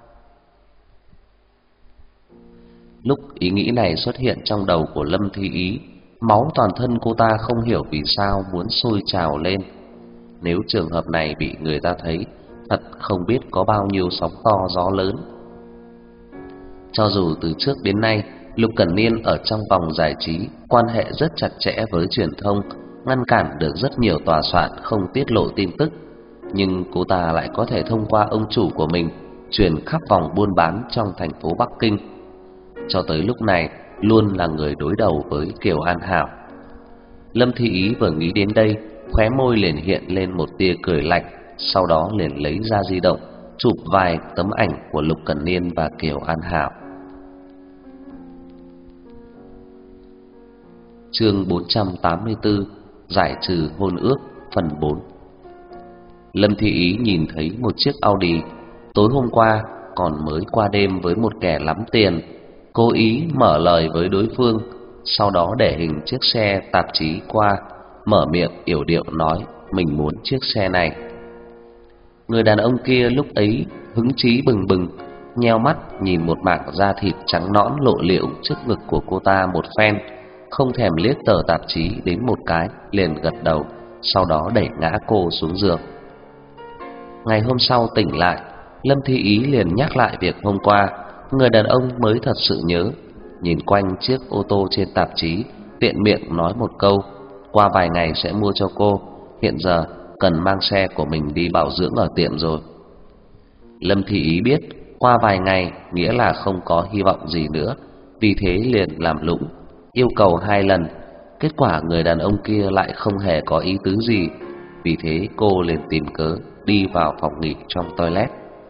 A: Lúc ý nghĩ này xuất hiện trong đầu của Lâm Thị Ý, máu toàn thân cô ta không hiểu vì sao muốn sôi trào lên. Nếu trường hợp này bị người ta thấy, thật không biết có bao nhiêu sóng to gió lớn. Cho dù từ trước đến nay Lục Cẩn Niên ở trong vòng giải trí quan hệ rất chặt chẽ với truyền thông, ngăn cản được rất nhiều tòa soạn không tiết lộ tin tức, nhưng cô ta lại có thể thông qua ông chủ của mình truyền khắp vòng buôn bán trong thành phố Bắc Kinh. Cho tới lúc này luôn là người đối đầu với Kiều An Hảo. Lâm Thị Ý vừa nghĩ đến đây, khóe môi liền hiện lên một tia cười lạnh, sau đó liền lấy ra di động chụp vài tấm ảnh của Lục Cẩn Niên và Kiều An Hảo. Chương 484: Giải trừ hôn ước phần 4. Lâm Thị Ý nhìn thấy một chiếc Audi tối hôm qua còn mới qua đêm với một kẻ lắm tiền, cố ý mở lời với đối phương, sau đó để hình chiếc xe tạp chí qua, mở miệng yểu điệu nói mình muốn chiếc xe này. Người đàn ông kia lúc ấy hứng chí bừng bừng, nheo mắt nhìn một mảng da thịt trắng nõn lộ liễu trước ngực của cô ta một phen, không thèm liếc tờ tạp chí đến một cái, liền gật đầu, sau đó đẩy ngã cô xuống giường. Ngày hôm sau tỉnh lại, Lâm Thị Ý liền nhắc lại việc hôm qua. Người đàn ông mới thật sự nhớ, nhìn quanh chiếc ô tô trên tạp chí, tiện miệng nói một câu, qua vài ngày sẽ mua cho cô, hiện giờ cần mang xe của mình đi bảo dưỡng ở tiệm rồi. Lâm Thị Ý biết qua vài ngày nghĩa là không có hy vọng gì nữa, vì thế liền làm lũng, yêu cầu 2 lần. Kết quả người đàn ông kia lại không hề có ý tứ gì, vì thế cô liền tìm cớ đi vào phòng nghỉ trong toilet.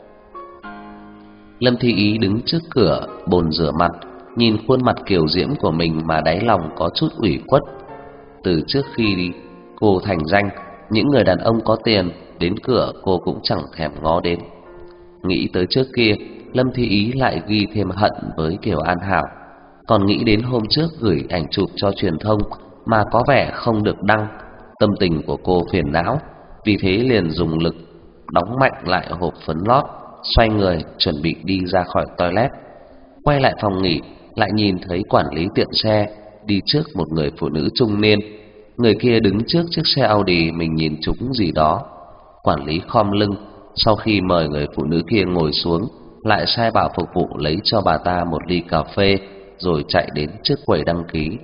A: Lâm Thị Ý đứng trước cửa bồn rửa mặt, nhìn khuôn mặt kiều diễm của mình mà đáy lòng có chút ủy khuất. Từ trước khi đi cô thành danh, những người đàn ông có tiền đến cửa cô cũng chẳng thèm ngó đến. Nghĩ tới trước kia, Lâm Thị Ý lại ghi thêm hận với Kiều An Hảo. Còn nghĩ đến hôm trước gửi ảnh chụp cho truyền thông mà có vẻ không được đăng, tâm tình của cô phiền não, vì thế liền dùng lực đóng mạnh lại hộp phấn lót, xoay người chuẩn bị đi ra khỏi toilet. Quay lại phòng nghỉ, lại nhìn thấy quản lý tiện xe đi trước một người phụ nữ trung niên. Người kia đứng trước chiếc xe Audi mình nhìn trúng gì đó. Quản lý khom lưng, sau khi mời người phụ nữ kia ngồi xuống, lại sai bảo phục vụ lấy cho bà ta một ly cà phê, rồi chạy đến trước quầy đăng ký.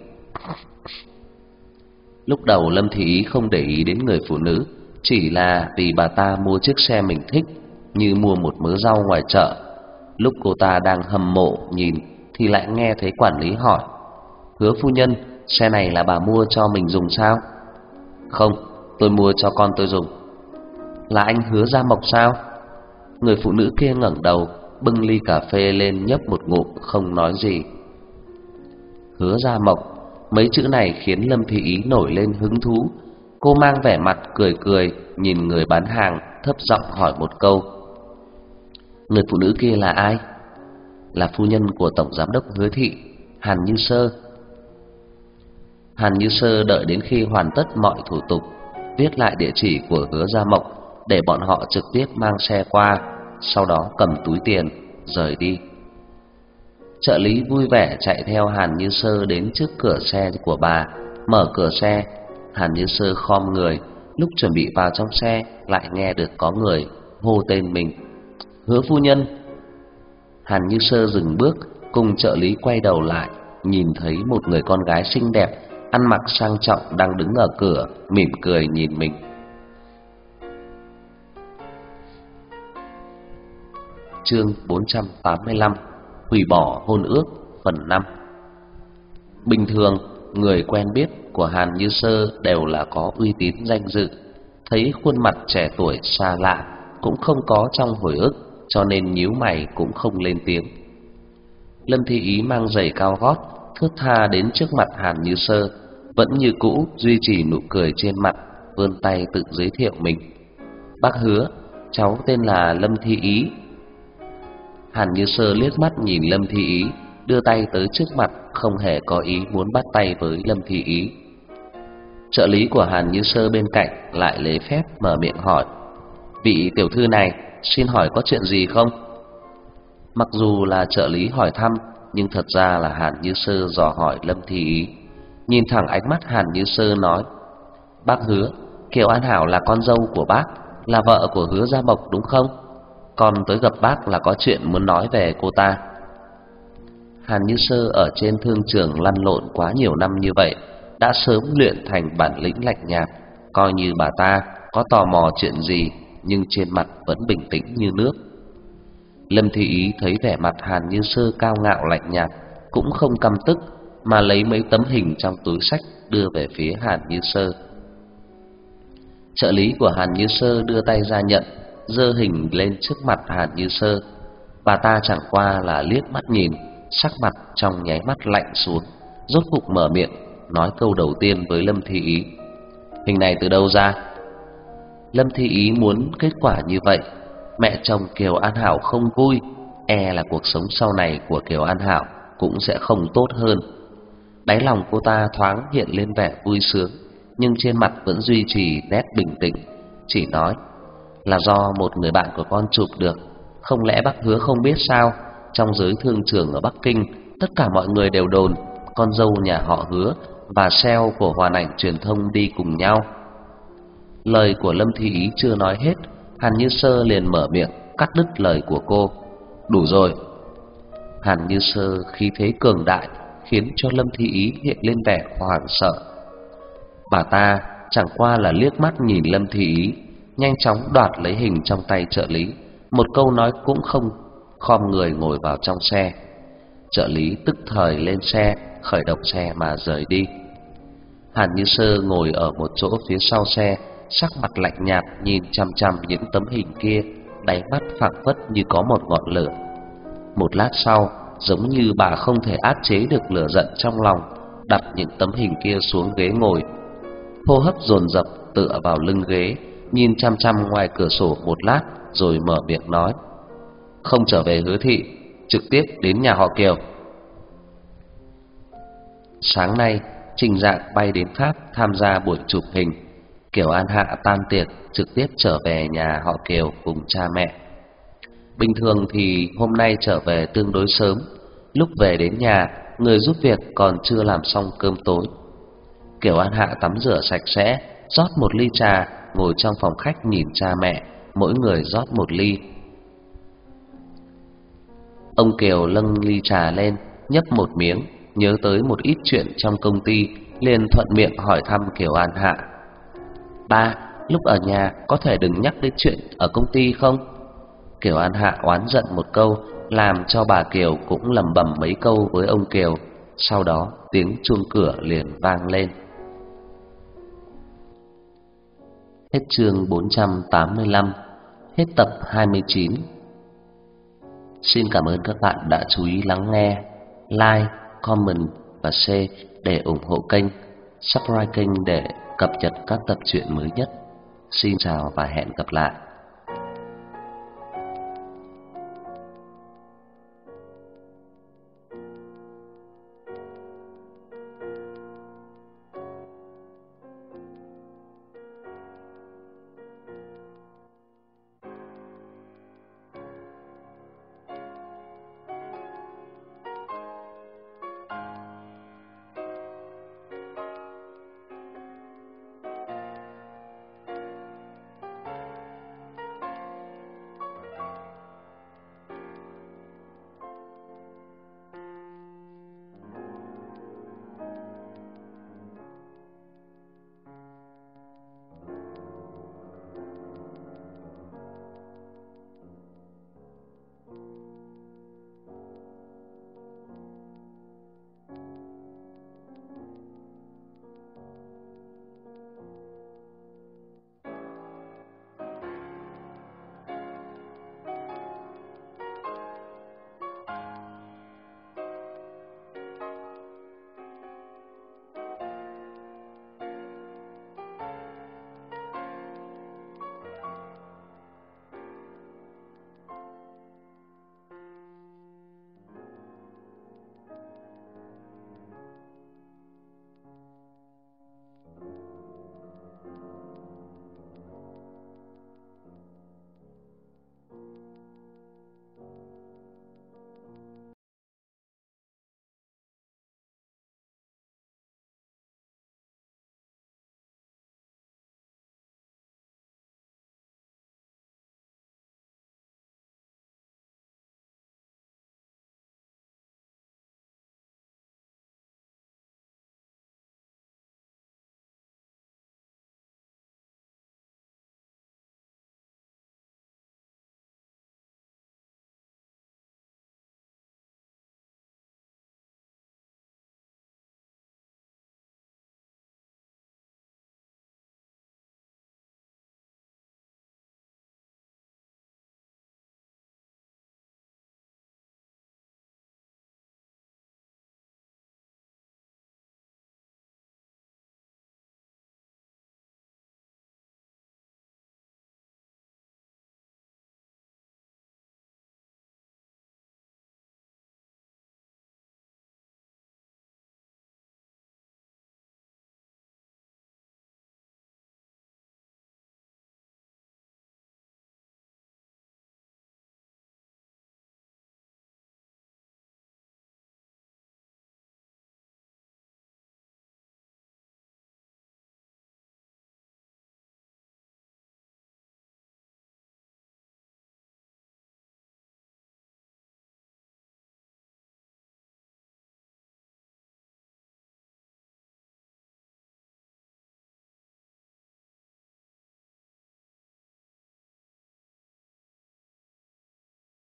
A: Lúc đầu Lâm Thị Ý không để ý đến người phụ nữ, chỉ là vì bà ta mua chiếc xe mình thích, như mua một mớ rau ngoài chợ. Lúc cô ta đang hâm mộ nhìn thì lại nghe thấy quản lý hỏi: "Hứa phu nhân, xe này là bà mua cho mình dùng sao?" "Không, tôi mua cho con tôi dùng." "Là anh Hứa Gia Mộc sao?" Người phụ nữ kia ngẩng đầu, bưng ly cà phê lên nhấp một ngụm, không nói gì. Hứa Gia Mộc, mấy chữ này khiến Lâm Thị Ý nổi lên hứng thú. Cô mang vẻ mặt cười cười, nhìn người bán hàng, thấp giọng hỏi một câu: "Người phụ nữ kia là ai?" "Là phu nhân của tổng giám đốc Hứa thị, Hàn Như Sơ." Hàn Như Sơ đợi đến khi hoàn tất mọi thủ tục, viết lại địa chỉ của Hứa Gia Mộc để bọn họ trực tiếp mang xe qua, sau đó cầm túi tiền rời đi. Trợ lý vui vẻ chạy theo Hàn Như Sơ đến trước cửa xe của bà, mở cửa xe. Hàn Như Sơ khom người, lúc chuẩn bị vào trong xe lại nghe được có người hô tên mình: "Hứa phu nhân." Hàn Như Sơ dừng bước, cùng trợ lý quay đầu lại, nhìn thấy một người con gái xinh đẹp, ăn mặc sang trọng đang đứng ở cửa, mỉm cười nhìn mình. Chương 485: Hủy bỏ hôn ước phần 5. Bình thường, người quen biết của Hàn Như Sơ đều là có uy tín danh dự, thấy khuôn mặt trẻ tuổi xa lạ cũng không có trong hồi ức, cho nên nhíu mày cũng không lên tiếng. Lâm Thị Ý mang giày cao gót, thướt tha đến trước mặt Hàn Như Sơ, vẫn như cũ duy trì nụ cười trên mặt, vươn tay tự giới thiệu mình: "Bác Hứa, cháu tên là Lâm Thị Ý." Hàn Như Sơ liếc mắt nhìn Lâm Thị Ý, đưa tay tới trước mặt, không hề có ý muốn bắt tay với Lâm Thị Ý. Trợ lý của Hàn Như Sơ bên cạnh lại lễ phép mở miệng hỏi: "Vị tiểu thư này, xin hỏi có chuyện gì không?" Mặc dù là trợ lý hỏi thăm, nhưng thật ra là Hàn Như Sơ dò hỏi Lâm Thị Ý. Nhìn thẳng ánh mắt Hàn Như Sơ nói: "Bác Hứa, Kiều An Hảo là con dâu của bác, là vợ của Hứa Gia Mộc đúng không? Con tới gặp bác là có chuyện muốn nói về cô ta." Hàn Như Sơ ở trên thương trường lăn lộn quá nhiều năm như vậy, đã sớm luyện thành bản lĩnh lạnh nhạt, coi như bà ta có tò mò chuyện gì nhưng trên mặt vẫn bình tĩnh như nước. Lâm Thị Ý thấy vẻ mặt Hàn Như Sơ cao ngạo lạnh nhạt, cũng không căm tức, mà lấy mấy tấm hình trong túi xách đưa về phía Hàn Như Sơ. Trợ lý của Hàn Như Sơ đưa tay ra nhận, giơ hình lên trước mặt Hàn Như Sơ. Bà ta chẳng qua là liếc mắt nhìn, sắc mặt trong nháy mắt lạnh xuống, rốt cục mở miệng nói câu đầu tiên với Lâm Thị Ý: "Hình này từ đâu ra?" Lâm Thị Ý muốn kết quả như vậy, mẹ chồng Kiều An Hảo không vui, e là cuộc sống sau này của Kiều An Hảo cũng sẽ không tốt hơn. Đáy lòng cô ta thoáng hiện lên vẻ vui sướng, nhưng trên mặt vẫn duy trì nét bình tĩnh, chỉ nói: "Là do một người bạn của con chụp được, không lẽ bác Hứa không biết sao? Trong giới thương trường ở Bắc Kinh, tất cả mọi người đều đồn con dâu nhà họ Hứa và sale của Hoàn Ảnh Truyền thông đi cùng nhau." Lời của Lâm Thị Ý chưa nói hết, Hàn Như Sơ liền mở miệng cắt đứt lời của cô: "Đủ rồi." Hàn Như Sơ khí thế cường đại khiến cho Lâm Thị Ý hiện lên vẻ hoảng sợ. Bà ta chẳng qua là liếc mắt nhìn Lâm Thị Ý, nhanh chóng đoạt lấy hình trong tay trợ lý, một câu nói cũng không, khom người ngồi vào trong xe. Trợ lý tức thời lên xe, khởi động xe mà rời đi. Hàn Như Sơ ngồi ở một chỗ phía sau xe, sắc mặt lạnh nhạt nhìn chằm chằm những tấm hình kia, đáy mắt phảng phất như có một ngọn lửa. Một lát sau, giống như bà không thể áp chế được lửa giận trong lòng, đặt những tấm hình kia xuống ghế ngồi. Hô hấp dồn dập tựa vào lưng ghế, nhìn chằm chằm ngoài cửa sổ một lát rồi mở miệng nói: "Không trở về Hứa thị, trực tiếp đến nhà họ Kiều." Sáng nay, Trình Dạng bay đến Pháp tham gia buổi chụp hình. Kiều An Hạ tan tiệc trực tiếp trở về nhà họ Kiều cùng cha mẹ. Bình thường thì hôm nay trở về tương đối sớm, lúc về đến nhà, người giúp việc còn chưa làm xong cơm tối. Kiều An Hạ tắm rửa sạch sẽ, rót một ly trà, ngồi trong phòng khách nhìn cha mẹ, mỗi người rót một ly. Ông Kiều nâng ly trà lên, nhấp một miếng, nhớ tới một ít chuyện trong công ty, liền thuận miệng hỏi thăm Kiều An Hạ: "Ba, lúc ở nhà có thể đừng nhắc đến chuyện ở công ty không?" Kiều An Hạ oán giận một câu, làm cho bà Kiều cũng lẩm bẩm mấy câu với ông Kiều. Sau đó tiếng chuông cửa liền vang lên. Hết chương 485, hết tập 29. Xin cảm ơn các bạn đã chú ý lắng nghe. Like, comment và share để ủng hộ kênh, subscribe kênh để cập nhật các tập truyện mới nhất. Xin chào và hẹn gặp lại.